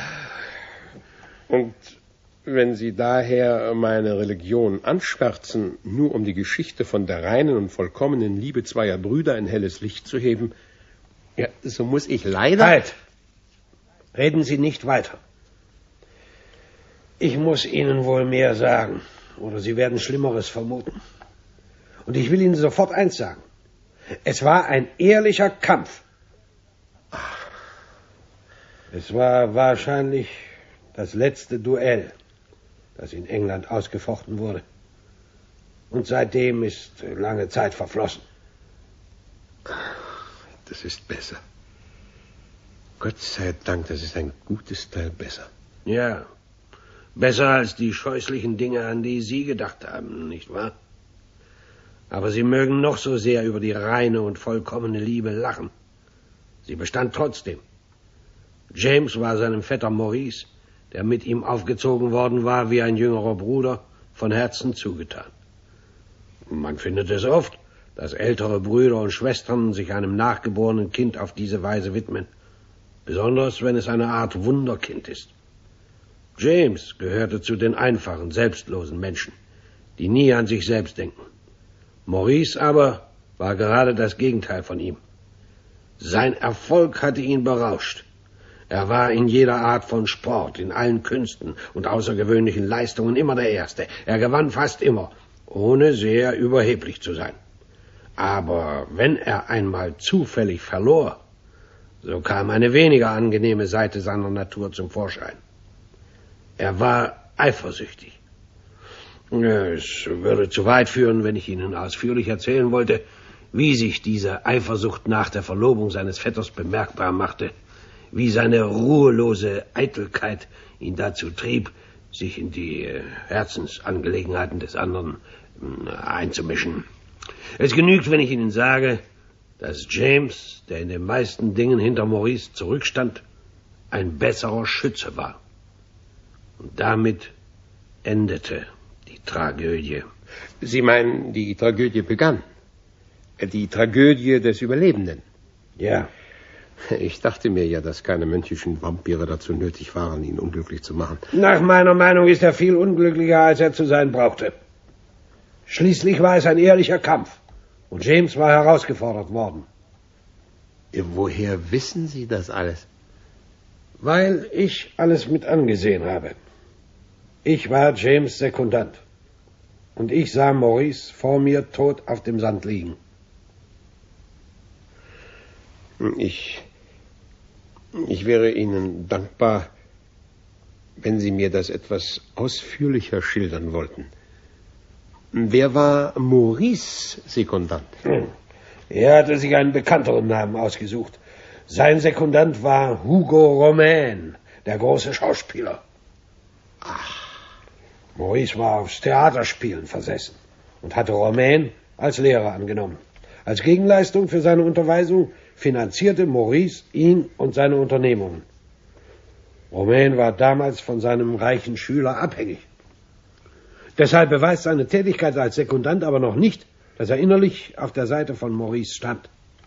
Und wenn Sie daher meine Religion anschwärzen, nur um die Geschichte von der reinen und vollkommenen Liebe zweier Brüder in helles Licht zu heben, ja, so muss ich leider... Halt! Reden Sie nicht weiter. Ich muss Ihnen wohl mehr sagen, oder Sie werden Schlimmeres vermuten. Und ich will Ihnen sofort eins sagen. Es war ein ehrlicher Kampf. Es war wahrscheinlich das letzte Duell, das in England ausgefochten wurde. Und seitdem ist lange Zeit verflossen. Das ist besser. Gott sei Dank, das ist ein gutes Teil besser. Ja, besser als die scheußlichen Dinge, an die Sie gedacht haben, nicht wahr? Aber Sie mögen noch so sehr über die reine und vollkommene Liebe lachen. Sie bestand trotzdem. James war seinem Vetter Maurice, der mit ihm aufgezogen worden war wie ein jüngerer Bruder, von Herzen zugetan. Man findet es oft, dass ältere Brüder und Schwestern sich einem nachgeborenen Kind auf diese Weise widmen, besonders wenn es eine Art Wunderkind ist. James gehörte zu den einfachen, selbstlosen Menschen, die nie an sich selbst denken. Maurice aber war gerade das Gegenteil von ihm. Sein Erfolg hatte ihn berauscht. Er war in jeder Art von Sport, in allen Künsten und außergewöhnlichen Leistungen immer der Erste. Er gewann fast immer, ohne sehr überheblich zu sein. Aber wenn er einmal zufällig verlor, so kam eine weniger angenehme Seite seiner Natur zum Vorschein. Er war eifersüchtig. Es würde zu weit führen, wenn ich Ihnen ausführlich erzählen wollte, wie sich diese Eifersucht nach der Verlobung seines Vetters bemerkbar machte, wie seine ruhelose Eitelkeit ihn dazu trieb, sich in die Herzensangelegenheiten des anderen einzumischen. Es genügt, wenn ich Ihnen sage, dass James, der in den meisten Dingen hinter Maurice zurückstand, ein besserer Schütze war. Und damit endete die Tragödie. Sie meinen, die Tragödie begann? Die Tragödie des Überlebenden? Ja. Ich dachte mir ja, dass keine menschlichen Vampire dazu nötig waren, ihn unglücklich zu machen. Nach meiner Meinung ist er viel unglücklicher, als er zu sein brauchte. Schließlich war es ein ehrlicher Kampf. Und James war herausgefordert worden. Woher wissen Sie das alles? Weil ich alles mit angesehen habe. Ich war James' Sekundant. Und ich sah Maurice vor mir tot auf dem Sand liegen. Ich, ich wäre Ihnen dankbar, wenn Sie mir das etwas ausführlicher schildern wollten. Wer war Maurice' Sekundant? Hm. Er hatte sich einen bekannteren Namen ausgesucht. Sein Sekundant war Hugo Romain, der große Schauspieler. Ach. Maurice war aufs Theaterspielen versessen und hatte Romain als Lehrer angenommen. Als Gegenleistung für seine Unterweisung finanzierte Maurice ihn und seine Unternehmungen. Romain war damals von seinem reichen Schüler abhängig. Deshalb beweist seine Tätigkeit als Sekundant aber noch nicht, dass er innerlich auf der Seite von Maurice stand.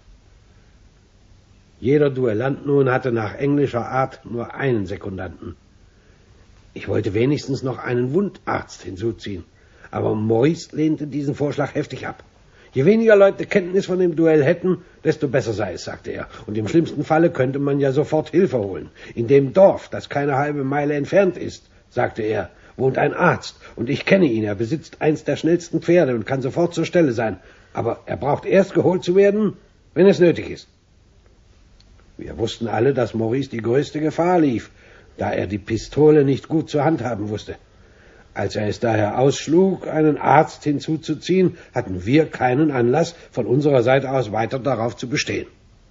Jeder Duellant nun hatte nach englischer Art nur einen Sekundanten. Ich wollte wenigstens noch einen Wundarzt hinzuziehen, aber Maurice lehnte diesen Vorschlag heftig ab. Je weniger Leute Kenntnis von dem Duell hätten, desto besser sei es, sagte er. Und im schlimmsten Falle könnte man ja sofort Hilfe holen. In dem Dorf, das keine halbe Meile entfernt ist, sagte er, wohnt ein Arzt. Und ich kenne ihn. Er besitzt eins der schnellsten Pferde und kann sofort zur Stelle sein. Aber er braucht erst geholt zu werden, wenn es nötig ist. Wir wussten alle, dass Maurice die größte Gefahr lief, da er die Pistole nicht gut zur Hand haben wusste. Als er es daher ausschlug, einen Arzt hinzuzuziehen, hatten wir keinen Anlass, von unserer Seite aus weiter darauf zu bestehen.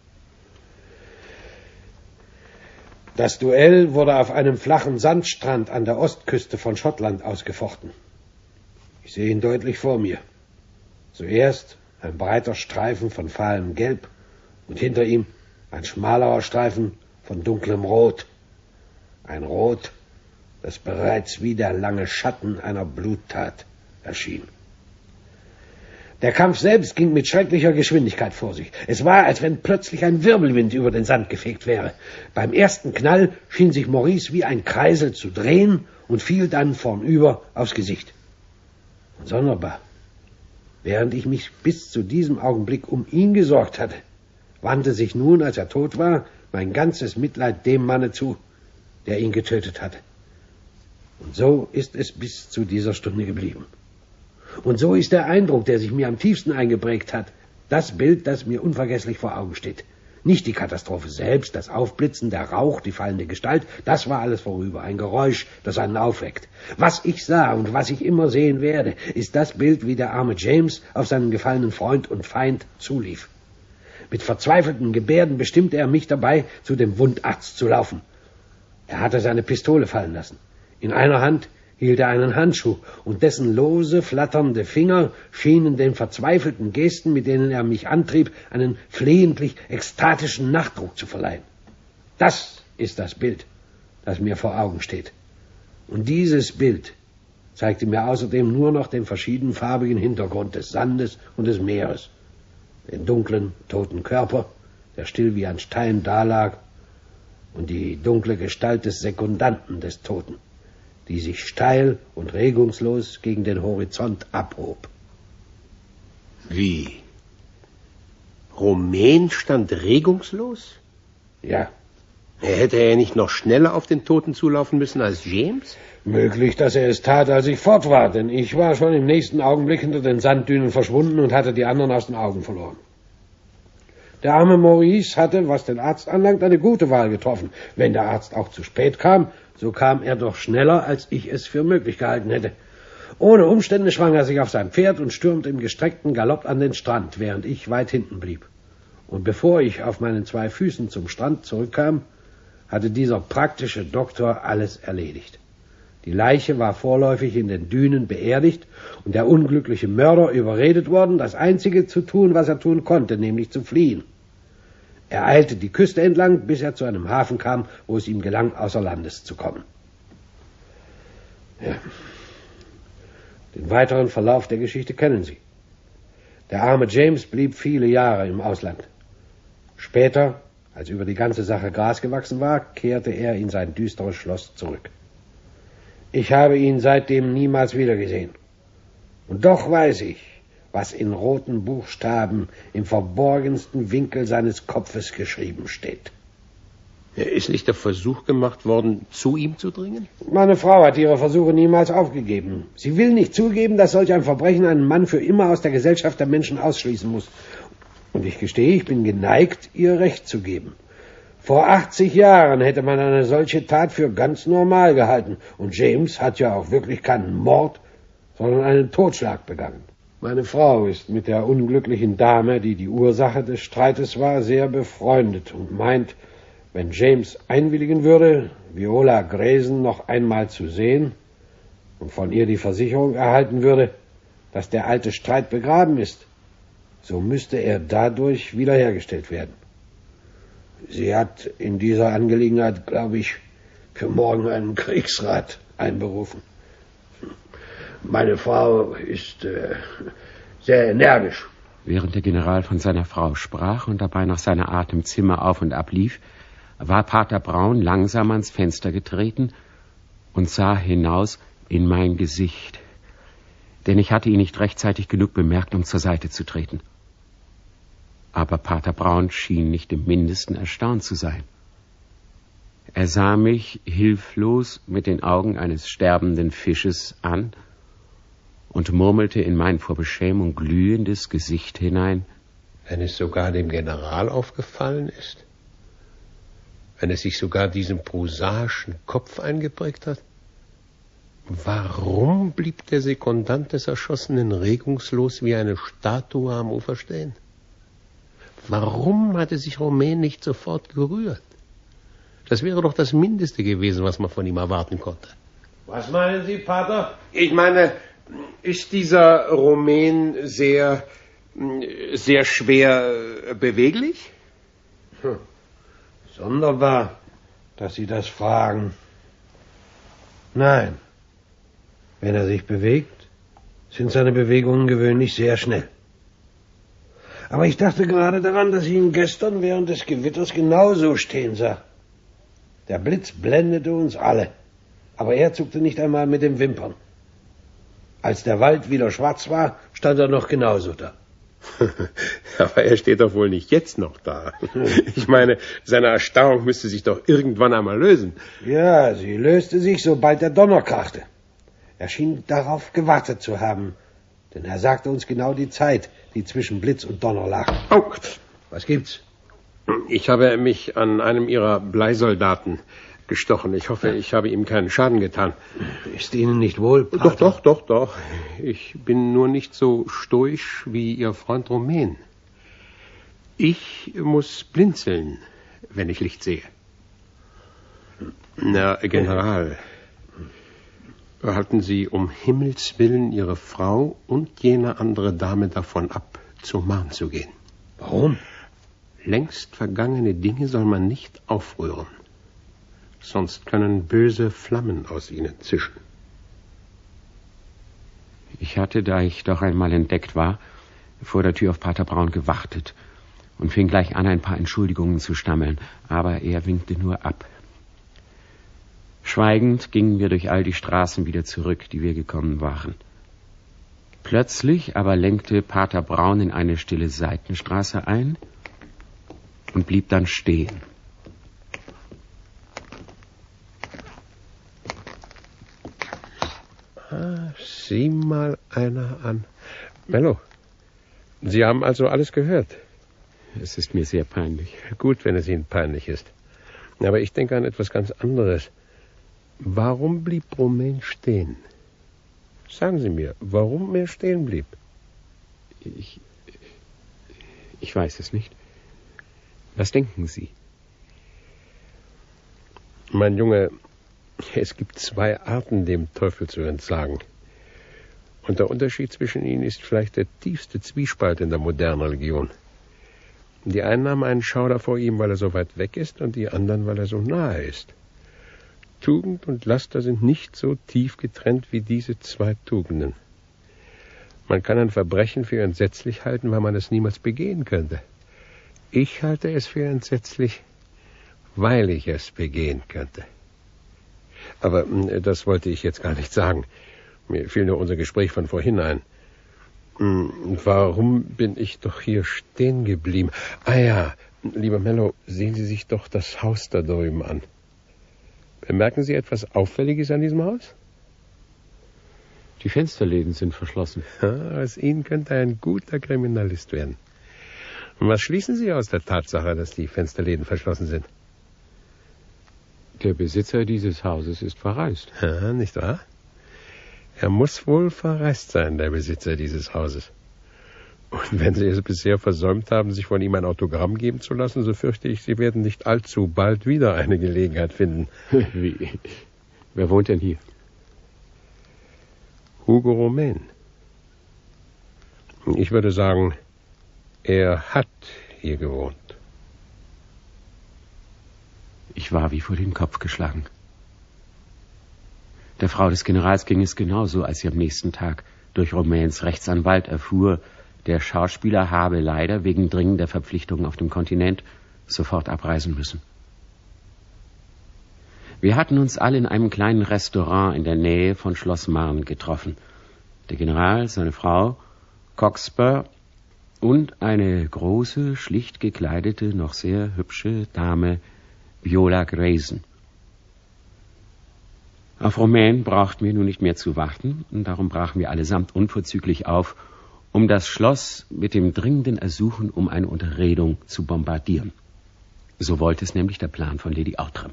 Das Duell wurde auf einem flachen Sandstrand an der Ostküste von Schottland ausgefochten. Ich sehe ihn deutlich vor mir. Zuerst ein breiter Streifen von fahlem Gelb und hinter ihm ein schmalerer Streifen von dunklem Rot. Ein Rot, das bereits wie der lange Schatten einer Bluttat erschien. Der Kampf selbst ging mit schrecklicher Geschwindigkeit vor sich. Es war, als wenn plötzlich ein Wirbelwind über den Sand gefegt wäre. Beim ersten Knall schien sich Maurice wie ein Kreisel zu drehen und fiel dann vornüber aufs Gesicht. Und sonderbar, während ich mich bis zu diesem Augenblick um ihn gesorgt hatte, wandte sich nun, als er tot war, mein ganzes Mitleid dem Manne zu, der ihn getötet hatte. Und so ist es bis zu dieser Stunde geblieben. Und so ist der Eindruck, der sich mir am tiefsten eingeprägt hat, das Bild, das mir unvergesslich vor Augen steht. Nicht die Katastrophe selbst, das Aufblitzen, der Rauch, die fallende Gestalt, das war alles vorüber, ein Geräusch, das einen aufweckt. Was ich sah und was ich immer sehen werde, ist das Bild, wie der arme James auf seinen gefallenen Freund und Feind zulief. Mit verzweifelten Gebärden bestimmte er mich dabei, zu dem Wundarzt zu laufen. Er hatte seine Pistole fallen lassen. In einer Hand hielt er einen Handschuh, und dessen lose, flatternde Finger schienen den verzweifelten Gesten, mit denen er mich antrieb, einen flehentlich ekstatischen Nachdruck zu verleihen. Das ist das Bild, das mir vor Augen steht. Und dieses Bild zeigte mir außerdem nur noch den verschiedenfarbigen Hintergrund des Sandes und des Meeres, den dunklen, toten Körper, der still wie ein Stein dalag, und die dunkle Gestalt des Sekundanten des Toten, die sich steil und regungslos gegen den Horizont abhob. Wie? Rumän stand regungslos? Ja. Er hätte ja nicht noch schneller auf den Toten zulaufen müssen als James? Möglich, dass er es tat, als ich fort war, denn ich war schon im nächsten Augenblick hinter den Sanddünen verschwunden und hatte die anderen aus den Augen verloren. Der arme Maurice hatte, was den Arzt anlangt, eine gute Wahl getroffen. Wenn der Arzt auch zu spät kam, so kam er doch schneller, als ich es für möglich gehalten hätte. Ohne Umstände schwang er sich auf sein Pferd und stürmte im gestreckten Galopp an den Strand, während ich weit hinten blieb. Und bevor ich auf meinen zwei Füßen zum Strand zurückkam, hatte dieser praktische Doktor alles erledigt. Die Leiche war vorläufig in den Dünen beerdigt und der unglückliche Mörder überredet worden, das Einzige zu tun, was er tun konnte, nämlich zu fliehen. Er eilte die Küste entlang, bis er zu einem Hafen kam, wo es ihm gelang, außer Landes zu kommen. Ja. Den weiteren Verlauf der Geschichte kennen Sie. Der arme James blieb viele Jahre im Ausland. Später, als über die ganze Sache Gras gewachsen war, kehrte er in sein düsteres Schloss zurück. Ich habe ihn seitdem niemals wiedergesehen. Und doch weiß ich, was in roten Buchstaben im verborgensten Winkel seines Kopfes geschrieben steht. Ist nicht der Versuch gemacht worden, zu ihm zu dringen? Meine Frau hat ihre Versuche niemals aufgegeben. Sie will nicht zugeben, dass solch ein Verbrechen einen Mann für immer aus der Gesellschaft der Menschen ausschließen muss. Und ich gestehe, ich bin geneigt, ihr Recht zu geben. Vor achtzig Jahren hätte man eine solche Tat für ganz normal gehalten. Und James hat ja auch wirklich keinen Mord, sondern einen Totschlag begangen. Meine Frau ist mit der unglücklichen Dame, die die Ursache des Streites war, sehr befreundet und meint, wenn James einwilligen würde, Viola Grayson noch einmal zu sehen und von ihr die Versicherung erhalten würde, dass der alte Streit begraben ist, so müsste er dadurch wiederhergestellt werden. Sie hat in dieser Angelegenheit, glaube ich, für morgen einen Kriegsrat einberufen. Meine Frau ist äh, sehr energisch. Während der General von seiner Frau sprach und dabei nach seiner Art im Zimmer auf und ab lief, war Pater Braun langsam ans Fenster getreten und sah hinaus in mein Gesicht, denn ich hatte ihn nicht rechtzeitig genug bemerkt, um zur Seite zu treten. Aber Pater Braun schien nicht im Mindesten erstaunt zu sein. Er sah mich hilflos mit den Augen eines sterbenden Fisches an und murmelte in mein vor Beschämung glühendes Gesicht hinein: Wenn es sogar dem General aufgefallen ist? Wenn es sich sogar diesem prosaischen Kopf eingeprägt hat? Warum blieb der Sekundant des Erschossenen regungslos wie eine Statue am Ufer stehen? Warum hatte sich Rumän nicht sofort gerührt? Das wäre doch das Mindeste gewesen, was man von ihm erwarten konnte. Was meinen Sie, Pater? Ich meine, ist dieser Rumän sehr, sehr schwer beweglich? Hm. Sonderbar, dass Sie das fragen. Nein. Wenn er sich bewegt, sind seine Bewegungen gewöhnlich sehr schnell. Aber ich dachte gerade daran, dass ich ihn gestern während des Gewitters genauso stehen sah. Der Blitz blendete uns alle, aber er zuckte nicht einmal mit den Wimpern. Als der Wald wieder schwarz war, stand er noch genauso da. Aber er steht doch wohl nicht jetzt noch da. Ich meine, seine Erstarrung müsste sich doch irgendwann einmal lösen. Ja, sie löste sich, sobald der Donner krachte. Er schien darauf gewartet zu haben, denn er sagte uns genau die Zeit, die zwischen Blitz und Donner lag. Oh. Was gibt's? Ich habe mich an einem Ihrer Bleisoldaten gestochen. Ich hoffe, ich habe ihm keinen Schaden getan. Ist Ihnen nicht wohl, Pater? Doch, doch, doch, doch. Ich bin nur nicht so stoisch wie Ihr Freund Rumän. Ich muss blinzeln, wenn ich Licht sehe. Na, General, halten Sie um Himmels willen Ihre Frau und jene andere Dame davon ab, zum Marne zu gehen. Warum? Längst vergangene Dinge soll man nicht aufrühren. Sonst können böse Flammen aus ihnen zischen. Ich hatte, da ich doch einmal entdeckt war, vor der Tür auf Pater Braun gewartet und fing gleich an, ein paar Entschuldigungen zu stammeln, aber er winkte nur ab. Schweigend gingen wir durch all die Straßen wieder zurück, die wir gekommen waren. Plötzlich aber lenkte Pater Braun in eine stille Seitenstraße ein und blieb dann stehen. Ah, sieh mal einer an. Bello, Sie haben also alles gehört? Es ist mir sehr peinlich. Gut, wenn es Ihnen peinlich ist. Aber ich denke an etwas ganz anderes. Warum blieb Romain stehen? Sagen Sie mir, warum er stehen blieb? Ich, ich weiß es nicht. Was denken Sie? Mein Junge, es gibt zwei Arten, dem Teufel zu entsagen. Und der Unterschied zwischen ihnen ist vielleicht der tiefste Zwiespalt in der modernen Religion. Die einen haben einen Schauder vor ihm, weil er so weit weg ist, und die anderen, weil er so nahe ist. Tugend und Laster sind nicht so tief getrennt wie diese zwei Tugenden. Man kann ein Verbrechen für entsetzlich halten, weil man es niemals begehen könnte. Ich halte es für entsetzlich, weil ich es begehen könnte. Aber das wollte ich jetzt gar nicht sagen. Mir fiel nur unser Gespräch von vorhin ein. Warum bin ich doch hier stehen geblieben? Ah ja, lieber Mello, sehen Sie sich doch das Haus da drüben an. Bemerken Sie etwas Auffälliges an diesem Haus? Die Fensterläden sind verschlossen. Ja, aus Ihnen könnte ein guter Kriminalist werden. Und was schließen Sie aus der Tatsache, dass die Fensterläden verschlossen sind? Der Besitzer dieses Hauses ist verreist. Ja, nicht wahr? Er muss wohl verreist sein, der Besitzer dieses Hauses. Und wenn Sie es bisher versäumt haben, sich von ihm ein Autogramm geben zu lassen, so fürchte ich, Sie werden nicht allzu bald wieder eine Gelegenheit finden. Wie? Wer wohnt denn hier? Hugo Romain. Ich würde sagen, er hat hier gewohnt. Ich war wie vor den Kopf geschlagen. Der Frau des Generals ging es genauso, als sie am nächsten Tag durch Romains Rechtsanwalt erfuhr, der Schauspieler habe leider wegen dringender Verpflichtungen auf dem Kontinent sofort abreisen müssen. Wir hatten uns alle in einem kleinen Restaurant in der Nähe von Schloss Marne getroffen. Der General, seine Frau, Cockspur und eine große, schlicht gekleidete, noch sehr hübsche Dame, Viola Grayson. Auf Romain brauchten wir nun nicht mehr zu warten, und darum brachen wir allesamt unverzüglich auf, um das Schloss mit dem dringenden Ersuchen um eine Unterredung zu bombardieren. So wollte es nämlich der Plan von Lady Outram.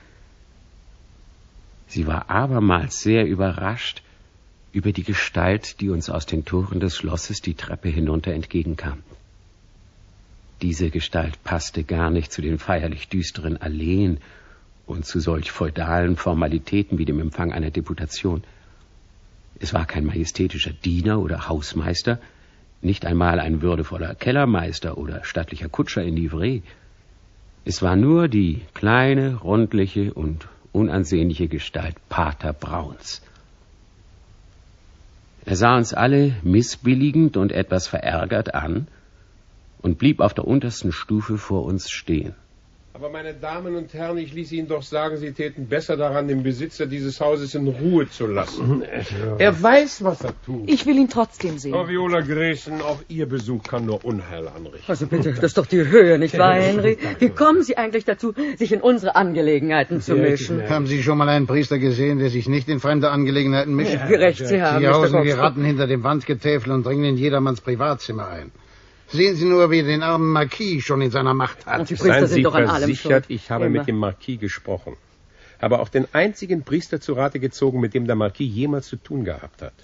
Sie war abermals sehr überrascht über die Gestalt, die uns aus den Toren des Schlosses die Treppe hinunter entgegenkam. Diese Gestalt passte gar nicht zu den feierlich düsteren Alleen und zu solch feudalen Formalitäten wie dem Empfang einer Deputation. Es war kein majestätischer Diener oder Hausmeister, nicht einmal ein würdevoller Kellermeister oder stattlicher Kutscher in Livree. Es war nur die kleine, rundliche und unansehnliche Gestalt Pater Brauns. Er sah uns alle missbilligend und etwas verärgert an und blieb auf der untersten Stufe vor uns stehen. Aber meine Damen und Herren, ich ließ Ihnen doch sagen, Sie täten besser daran, den Besitzer dieses Hauses in Ruhe zu lassen. Er weiß, was er tut. Ich will ihn trotzdem sehen. Oh, Viola Grayson, auch Ihr Besuch kann nur Unheil anrichten. Also bitte, das ist doch die Höhe, nicht wahr, Henry? Wie kommen Sie eigentlich dazu, sich in unsere Angelegenheiten zu mischen? Haben Sie schon mal einen Priester gesehen, der sich nicht in fremde Angelegenheiten mischt? Ja, wie recht Sie haben, Sie hausen wie Mister Ratten hinter dem Wandgetäfel und dringen in jedermanns Privatzimmer ein. Sehen Sie nur, wie er den armen Marquis schon in seiner Macht hat. Und die Priester Seien sind Sie doch an allem versichert, schuld. ich habe Immer. mit dem Marquis gesprochen. Habe auch den einzigen Priester zu Rate gezogen, mit dem der Marquis jemals zu tun gehabt hat.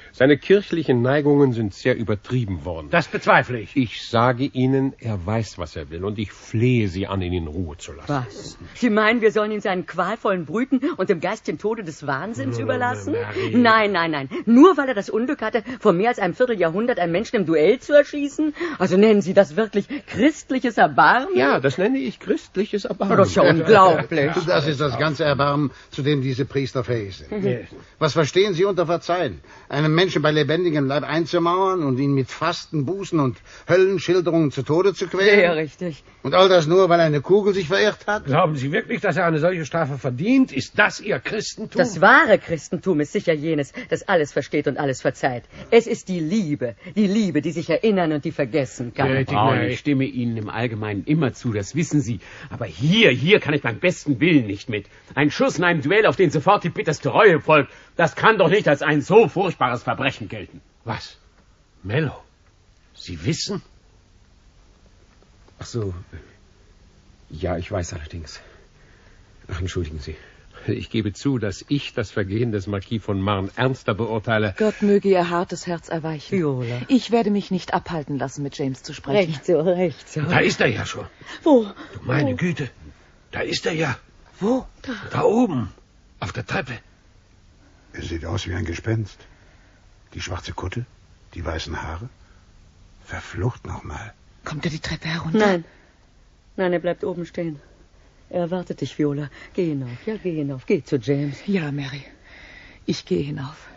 Seine kirchlichen Neigungen sind sehr übertrieben worden. Das bezweifle ich. Ich sage Ihnen, er weiß, was er will, und ich flehe Sie an, ihn in Ruhe zu lassen. Was? Sie meinen, wir sollen ihn seinen qualvollen Brüten und dem geistigen Tode des Wahnsinns überlassen? Marie. Nein, nein, nein. Nur weil er das Unglück hatte, vor mehr als einem Vierteljahrhundert einen Menschen im Duell zu erschießen? Also nennen Sie das wirklich christliches Erbarmen? Ja, das nenne ich christliches Erbarmen. Das ist ja unglaublich. Das ist das ganze Erbarmen, zu dem diese Priester fähig sind. Was verstehen Sie unter Verzeihen? Einem Menschen bei lebendigem Leib einzumauern und ihn mit Fasten, Bußen und Höllenschilderungen zu Tode zu quälen? Ja, richtig. Und all das nur, weil eine Kugel sich verirrt hat? Glauben Sie wirklich, dass er eine solche Strafe verdient? Ist das Ihr Christentum? Das wahre Christentum ist sicher jenes, das alles versteht und alles verzeiht. Es ist die Liebe, die Liebe, die sich erinnern und die vergessen kann. Herr Braun, ich stimme Ihnen im Allgemeinen immer zu, das wissen Sie. Aber hier, hier kann ich beim besten Willen nicht mit. Ein Schuss in einem Duell, auf den sofort die bitterste Reue folgt, das kann doch nicht als ein so furchtbares Verbrechen gelten. Was? Mello, Sie wissen? Ach so. Ja, ich weiß allerdings. Ach, entschuldigen Sie. Ich gebe zu, dass ich das Vergehen des Marquis von Marne ernster beurteile. Gott möge ihr hartes Herz erweichen. Viola. Ich werde mich nicht abhalten lassen, mit James zu sprechen. Recht so, recht so. Da ist er ja schon. Wo? Du meine Wo? Güte, da ist er ja. Wo? Da. da oben, auf der Treppe. Er sieht aus wie ein Gespenst. Die schwarze Kutte, die weißen Haare. Verflucht nochmal. Kommt er die Treppe herunter? Nein. Nein, er bleibt oben stehen. Er erwartet dich, Viola. Geh hinauf, ja, geh hinauf. Geh zu James. Ja, Mary. Ich gehe hinauf.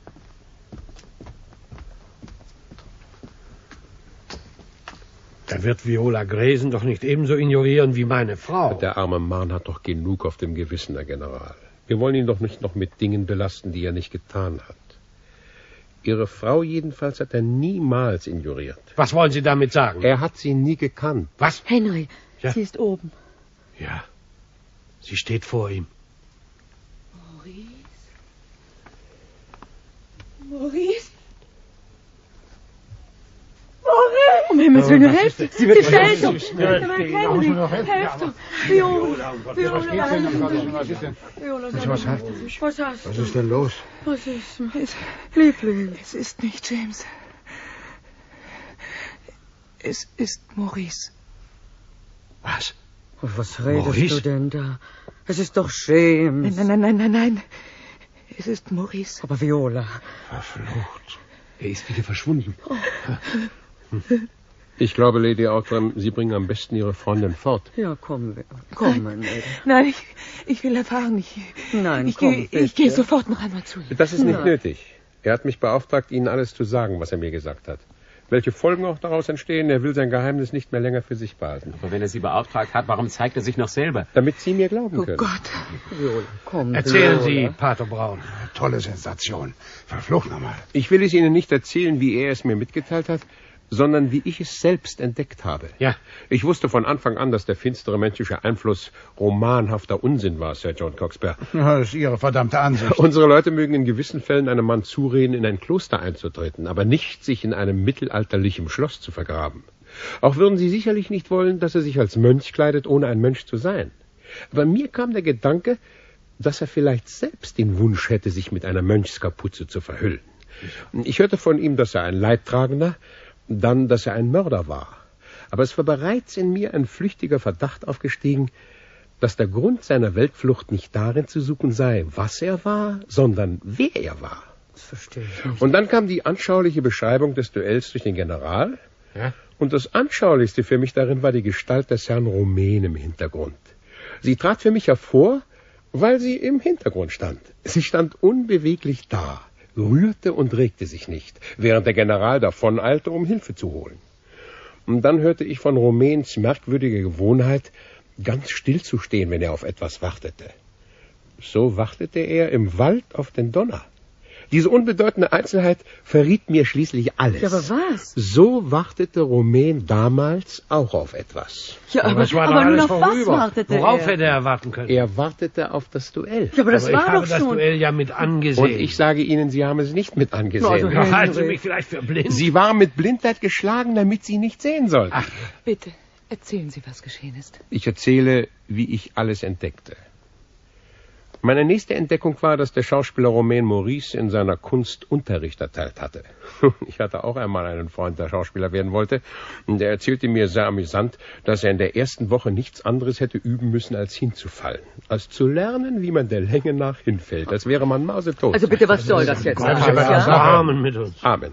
Da wird Viola Gräsen doch nicht ebenso ignorieren wie meine Frau. Der arme Mann hat doch genug auf dem Gewissen, Herr General. Wir wollen ihn doch nicht noch mit Dingen belasten, die er nicht getan hat. Ihre Frau jedenfalls hat er niemals ignoriert. Was wollen Sie damit sagen? Er hat sie nie gekannt. Was? Henry, ja? Sie ist oben. Ja, sie steht vor ihm. Maurice? Maurice? Maurice! Um Himmels Willen, helft! Sie fällt doch! Henry, helft doch! Viola! Viola! Was hast du? Was hast du? Was ist denn los? Was ist? Es, Liebling. Es ist nicht James. Es ist Maurice. Was? Was redest Maurice? du denn da? Es ist doch James. Nein, nein, nein, nein, nein. Es ist Maurice. Aber Viola. Verflucht. Er ist wieder verschwunden. Oh. Ich glaube, Lady Outram, Sie bringen am besten Ihre Freundin fort. Ja, komm, komm, Nein, nein ich, ich will erfahren. Ich, Nein, ich komm, gehe, ich gehe sofort noch einmal zu ihm. Das ist nicht Nein. nötig. Er hat mich beauftragt, Ihnen alles zu sagen, was er mir gesagt hat. Welche Folgen auch daraus entstehen, er will sein Geheimnis nicht mehr länger für sich behalten. Aber wenn er Sie beauftragt hat, warum zeigt er sich noch selber? Damit Sie mir glauben Oh können. Gott. Viola, komm. Erzählen Viola. Sie, Pater Braun. Tolle Sensation. Verflucht nochmal. Ich will es Ihnen nicht erzählen, wie er es mir mitgeteilt hat, sondern wie ich es selbst entdeckt habe. Ja. Ich wusste von Anfang an, dass der finstere menschliche Einfluss romanhafter Unsinn war, Sir John Coxper. Das ist Ihre verdammte Ansicht. Unsere Leute mögen in gewissen Fällen einem Mann zureden, in ein Kloster einzutreten, aber nicht sich in einem mittelalterlichen Schloss zu vergraben. Auch würden sie sicherlich nicht wollen, dass er sich als Mönch kleidet, ohne ein Mönch zu sein. Aber mir kam der Gedanke, dass er vielleicht selbst den Wunsch hätte, sich mit einer Mönchskapuze zu verhüllen. Ich hörte von ihm, dass er ein Leidtragender, dann, dass er ein Mörder war. Aber es war bereits in mir ein flüchtiger Verdacht aufgestiegen, dass der Grund seiner Weltflucht nicht darin zu suchen sei, was er war, sondern wer er war. Das verstehe ich nicht. Und dann kam die anschauliche Beschreibung des Duells durch den General. Ja? Und das Anschaulichste für mich darin war die Gestalt des Herrn Romain im Hintergrund. Sie trat für mich hervor, weil sie im Hintergrund stand. Sie stand unbeweglich da, rührte und regte sich nicht, während der General davoneilte, um Hilfe zu holen. Und dann hörte ich von Romains merkwürdiger Gewohnheit, ganz still zu stehen, wenn er auf etwas wartete. So wartete er im Wald auf den Donner. Diese unbedeutende Einzelheit verriet mir schließlich alles. Ja, aber was? So wartete Romain damals auch auf etwas. Ja, aber, aber es war aber doch nur alles auf was vorüber. wartete Worauf er? hätte er erwarten können? Er wartete auf das Duell. Ja, aber das aber war ich habe doch das schon. Duell ja mit angesehen. Und ich sage Ihnen, Sie haben es nicht mit angesehen. Also, Ach, halten Sie Henry. mich vielleicht für blind? Sie war mit Blindheit geschlagen, damit Sie nicht sehen sollten. Ach, Bitte, erzählen Sie, was geschehen ist. Ich erzähle, wie ich alles entdeckte. Meine nächste Entdeckung war, dass der Schauspieler Romain Maurice in seiner Kunst Unterricht erteilt hatte. Ich hatte auch einmal einen Freund, der Schauspieler werden wollte, und der erzählte mir sehr amüsant, dass er in der ersten Woche nichts anderes hätte üben müssen, als hinzufallen. Als zu lernen, wie man der Länge nach hinfällt, als wäre man mausetot. Also bitte, was soll das jetzt? Amen mit uns. Amen.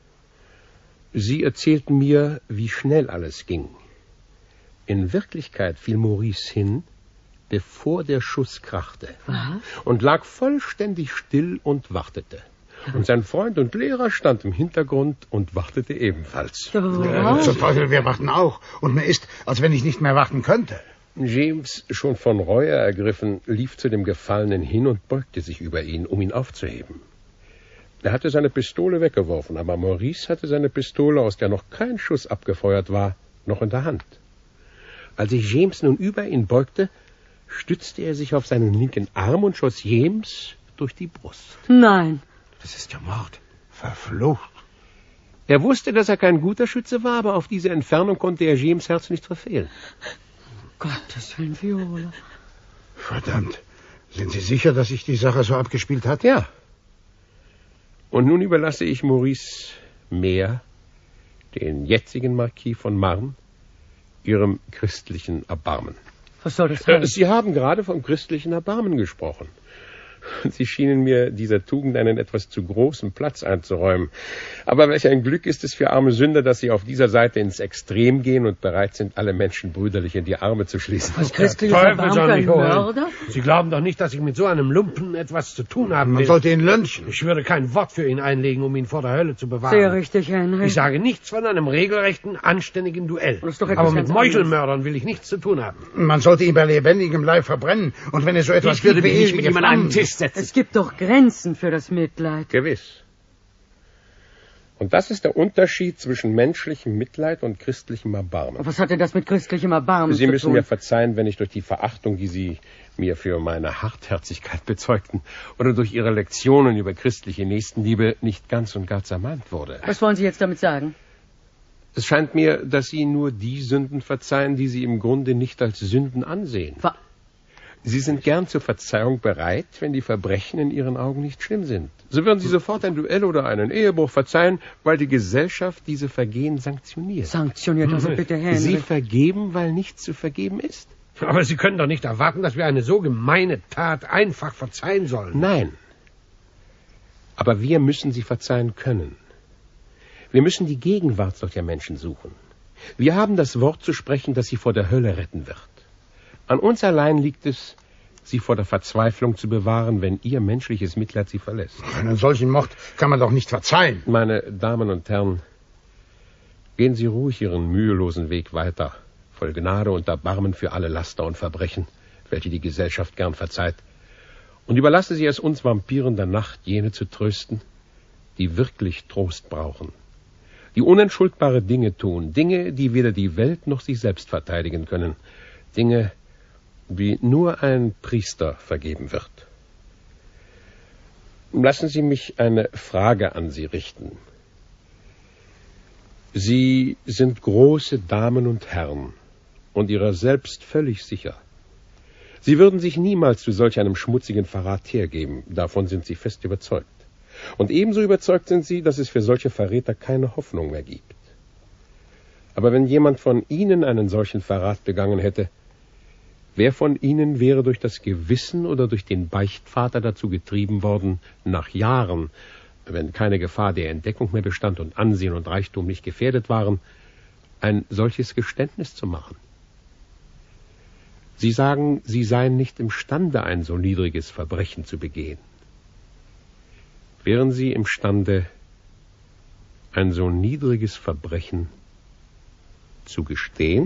Sie erzählten mir, wie schnell alles ging. In Wirklichkeit fiel Maurice hin, bevor der Schuss krachte, aha, und lag vollständig still und wartete. Und sein Freund und Lehrer stand im Hintergrund und wartete ebenfalls. Ja, zum Teufel, wir warten auch. Und mir ist, als wenn ich nicht mehr warten könnte. James, schon von Reue ergriffen, lief zu dem Gefallenen hin und beugte sich über ihn, um ihn aufzuheben. Er hatte seine Pistole weggeworfen, aber Maurice hatte seine Pistole, aus der noch kein Schuss abgefeuert war, noch in der Hand. Als sich James nun über ihn beugte, stützte er sich auf seinen linken Arm und schoss James durch die Brust. Nein. Das ist ja Mord. Verflucht. Er wusste, dass er kein guter Schütze war, aber auf diese Entfernung konnte er James Herz nicht verfehlen. Gottes Willen, Viola. Verdammt. Sind Sie sicher, dass sich die Sache so abgespielt hat? Ja. Und nun überlasse ich Maurice mehr, den jetzigen Marquis von Marne, ihrem christlichen Erbarmen. Was soll das heißen? Sie haben gerade vom christlichen Erbarmen gesprochen. Sie schienen mir dieser Tugend einen etwas zu großen Platz einzuräumen. Aber welch ein Glück ist es für arme Sünder, dass sie auf dieser Seite ins Extrem gehen und bereit sind, alle Menschen brüderlich in die Arme zu schließen. Was christliches Erbarmen für ein Mörder? Sie glauben doch nicht, dass ich mit so einem Lumpen etwas zu tun haben will. Man sollte ihn lynchen. Ich würde kein Wort für ihn einlegen, um ihn vor der Hölle zu bewahren. Sehr richtig, Henry. Ich sage nichts von einem regelrechten, anständigen Duell. Das ist doch etwas Aber mit ganz Meuchelmördern will ich nichts zu tun haben. Man sollte ihn bei lebendigem Leib verbrennen. Und wenn es so etwas ich würde gibt, mich nicht mit ihm an einen Tisch setzen. Es gibt doch Grenzen für das Mitleid. Gewiss. Und das ist der Unterschied zwischen menschlichem Mitleid und christlichem Erbarmen. Was hat denn das mit christlichem Erbarmen Sie zu tun? müssen mir verzeihen, wenn ich durch die Verachtung, die Sie mir für meine Hartherzigkeit bezeugten, oder durch Ihre Lektionen über christliche Nächstenliebe nicht ganz und gar zermalmt wurde. Was wollen Sie jetzt damit sagen? Es scheint mir, dass Sie nur die Sünden verzeihen, die Sie im Grunde nicht als Sünden ansehen. Ver Sie sind gern zur Verzeihung bereit, wenn die Verbrechen in Ihren Augen nicht schlimm sind. So würden Sie sofort ein Duell oder einen Ehebruch verzeihen, weil die Gesellschaft diese Vergehen sanktioniert. Sanktioniert also bitte, Henry. Sie vergeben, weil nichts zu vergeben ist? Aber Sie können doch nicht erwarten, dass wir eine so gemeine Tat einfach verzeihen sollen. Nein. Aber wir müssen sie verzeihen können. Wir müssen die Gegenwart solcher Menschen suchen. Wir haben das Wort zu sprechen, das sie vor der Hölle retten wird. An uns allein liegt es, sie vor der Verzweiflung zu bewahren, wenn ihr menschliches Mitleid sie verlässt. Einen solchen Mord kann man doch nicht verzeihen. Meine Damen und Herren, gehen Sie ruhig Ihren mühelosen Weg weiter, voll Gnade und Erbarmen für alle Laster und Verbrechen, welche die Gesellschaft gern verzeiht, und überlasse Sie es uns Vampiren der Nacht, jene zu trösten, die wirklich Trost brauchen, die unentschuldbare Dinge tun, Dinge, die weder die Welt noch sich selbst verteidigen können, Dinge, die nur ein Priester vergeben wird. Lassen Sie mich eine Frage an Sie richten. Sie sind große Damen und Herren und Ihrer selbst völlig sicher. Sie würden sich niemals zu solch einem schmutzigen Verrat hergeben, davon sind Sie fest überzeugt. Und ebenso überzeugt sind Sie, dass es für solche Verräter keine Hoffnung mehr gibt. Aber wenn jemand von Ihnen einen solchen Verrat begangen hätte, wer von Ihnen wäre durch das Gewissen oder durch den Beichtvater dazu getrieben worden, nach Jahren, wenn keine Gefahr der Entdeckung mehr bestand und Ansehen und Reichtum nicht gefährdet waren, ein solches Geständnis zu machen? Sie sagen, Sie seien nicht imstande, ein so niedriges Verbrechen zu begehen. Wären Sie imstande, ein so niedriges Verbrechen zu gestehen?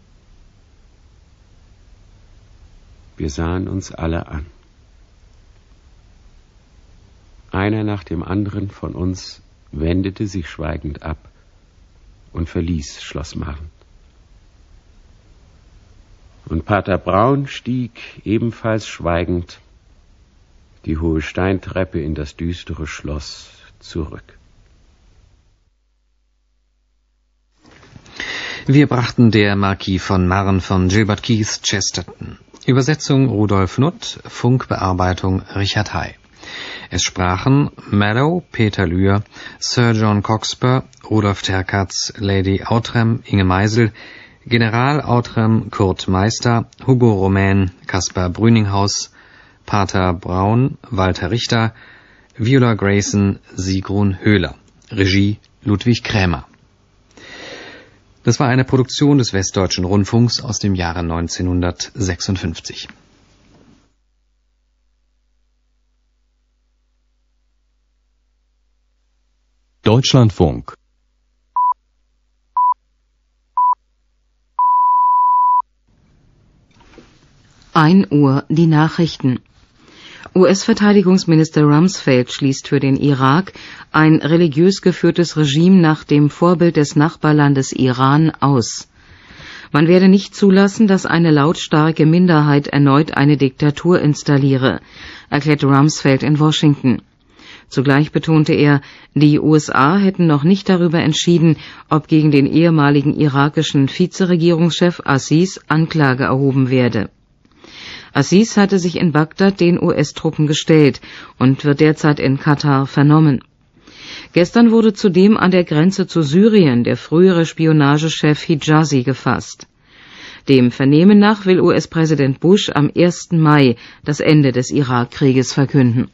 Wir sahen uns alle an. Einer nach dem anderen von uns wendete sich schweigend ab und verließ Schloss Marne. Und Pater Braun stieg ebenfalls schweigend die hohe Steintreppe in das düstere Schloss zurück. Wir brachten der Marquis von Marne von Gilbert Keith Chesterton. Übersetzung Rudolf Nutt, Funkbearbeitung Richard Hay. Es sprachen Mallow, Peter Lühr, Sir John Cockspur, Rudolf Terkatz, Lady Outram, Inge Meisel, General Outram, Kurt Meister, Hugo Romain, Caspar Brüninghaus, Pater Braun, Walter Richter, Viola Grayson, Sigrun Höhler. Regie Ludwig Krämer. Das war eine Produktion des Westdeutschen Rundfunks aus dem Jahre neunzehnhundertsechsundfünfzig. Deutschlandfunk. ein Uhr die Nachrichten. U S-Verteidigungsminister Rumsfeld schließt für den Irak ein religiös geführtes Regime nach dem Vorbild des Nachbarlandes Iran aus. Man werde nicht zulassen, dass eine lautstarke Minderheit erneut eine Diktatur installiere, erklärte Rumsfeld in Washington. Zugleich betonte er, die U S A hätten noch nicht darüber entschieden, ob gegen den ehemaligen irakischen Vizeregierungschef Aziz Anklage erhoben werde. Aziz hatte sich in Bagdad den U S-Truppen gestellt und wird derzeit in Katar vernommen. Gestern wurde zudem an der Grenze zu Syrien der frühere Spionagechef Hijazi gefasst. Dem Vernehmen nach will U S-Präsident Bush am ersten Mai das Ende des Irakkrieges verkünden.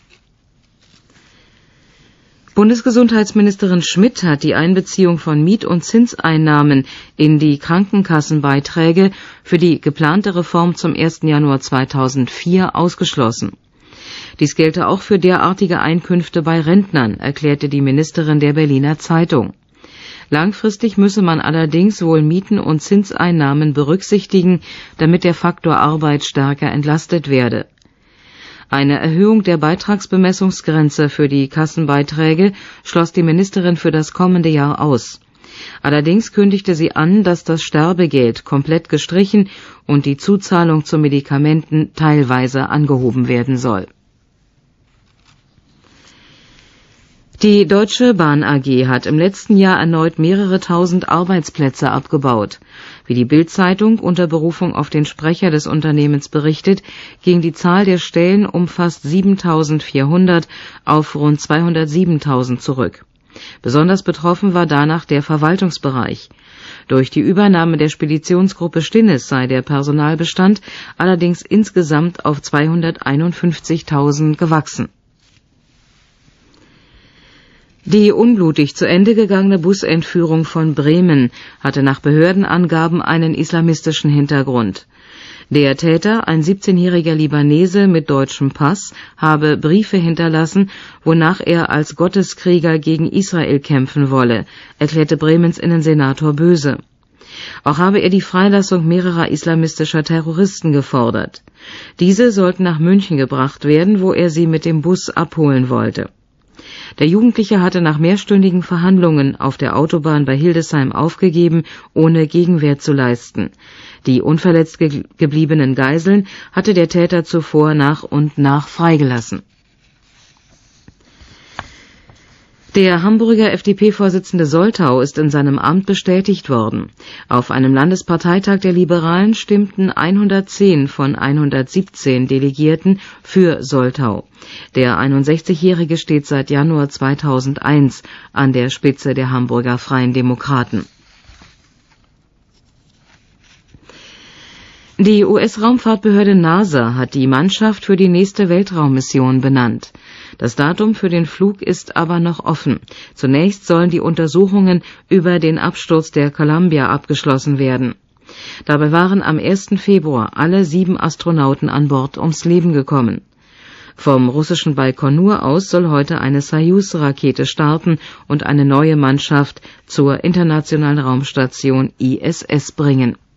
Bundesgesundheitsministerin Schmidt hat die Einbeziehung von Miet- und Zinseinnahmen in die Krankenkassenbeiträge für die geplante Reform zum ersten Januar zweitausendvier ausgeschlossen. Dies gelte auch für derartige Einkünfte bei Rentnern, erklärte die Ministerin der Berliner Zeitung. Langfristig müsse man allerdings wohl Mieten- und Zinseinnahmen berücksichtigen, damit der Faktor Arbeit stärker entlastet werde. Eine Erhöhung der Beitragsbemessungsgrenze für die Kassenbeiträge schloss die Ministerin für das kommende Jahr aus. Allerdings kündigte sie an, dass das Sterbegeld komplett gestrichen und die Zuzahlung zu Medikamenten teilweise angehoben werden soll. Die Deutsche Bahn A G hat im letzten Jahr erneut mehrere tausend Arbeitsplätze abgebaut. Wie die Bild-Zeitung unter Berufung auf den Sprecher des Unternehmens berichtet, ging die Zahl der Stellen um fast siebentausendvierhundert auf rund zweihundertsiebentausend zurück. Besonders betroffen war danach der Verwaltungsbereich. Durch die Übernahme der Speditionsgruppe Stinnes sei der Personalbestand allerdings insgesamt auf zweihunderteinundfünfzigtausend gewachsen. Die unblutig zu Ende gegangene Busentführung von Bremen hatte nach Behördenangaben einen islamistischen Hintergrund. Der Täter, ein siebzehnjähriger Libanese mit deutschem Pass, habe Briefe hinterlassen, wonach er als Gotteskrieger gegen Israel kämpfen wolle, erklärte Bremens Innensenator Böse. Auch habe er die Freilassung mehrerer islamistischer Terroristen gefordert. Diese sollten nach München gebracht werden, wo er sie mit dem Bus abholen wollte. Der Jugendliche hatte nach mehrstündigen Verhandlungen auf der Autobahn bei Hildesheim aufgegeben, ohne Gegenwehr zu leisten. Die unverletzt ge- gebliebenen Geiseln hatte der Täter zuvor nach und nach freigelassen. Der Hamburger F D P-Vorsitzende Soltau ist in seinem Amt bestätigt worden. Auf einem Landesparteitag der Liberalen stimmten hundertzehn von hundertsiebzehn Delegierten für Soltau. Der einundsechzigjährige steht seit Januar zweitausendeins an der Spitze der Hamburger Freien Demokraten. Die U S-Raumfahrtbehörde NASA hat die Mannschaft für die nächste Weltraummission benannt. Das Datum für den Flug ist aber noch offen. Zunächst sollen die Untersuchungen über den Absturz der Columbia abgeschlossen werden. Dabei waren am ersten Februar alle sieben Astronauten an Bord ums Leben gekommen. Vom russischen Baikonur aus soll heute eine Soyuz-Rakete starten und eine neue Mannschaft zur internationalen Raumstation I S S bringen.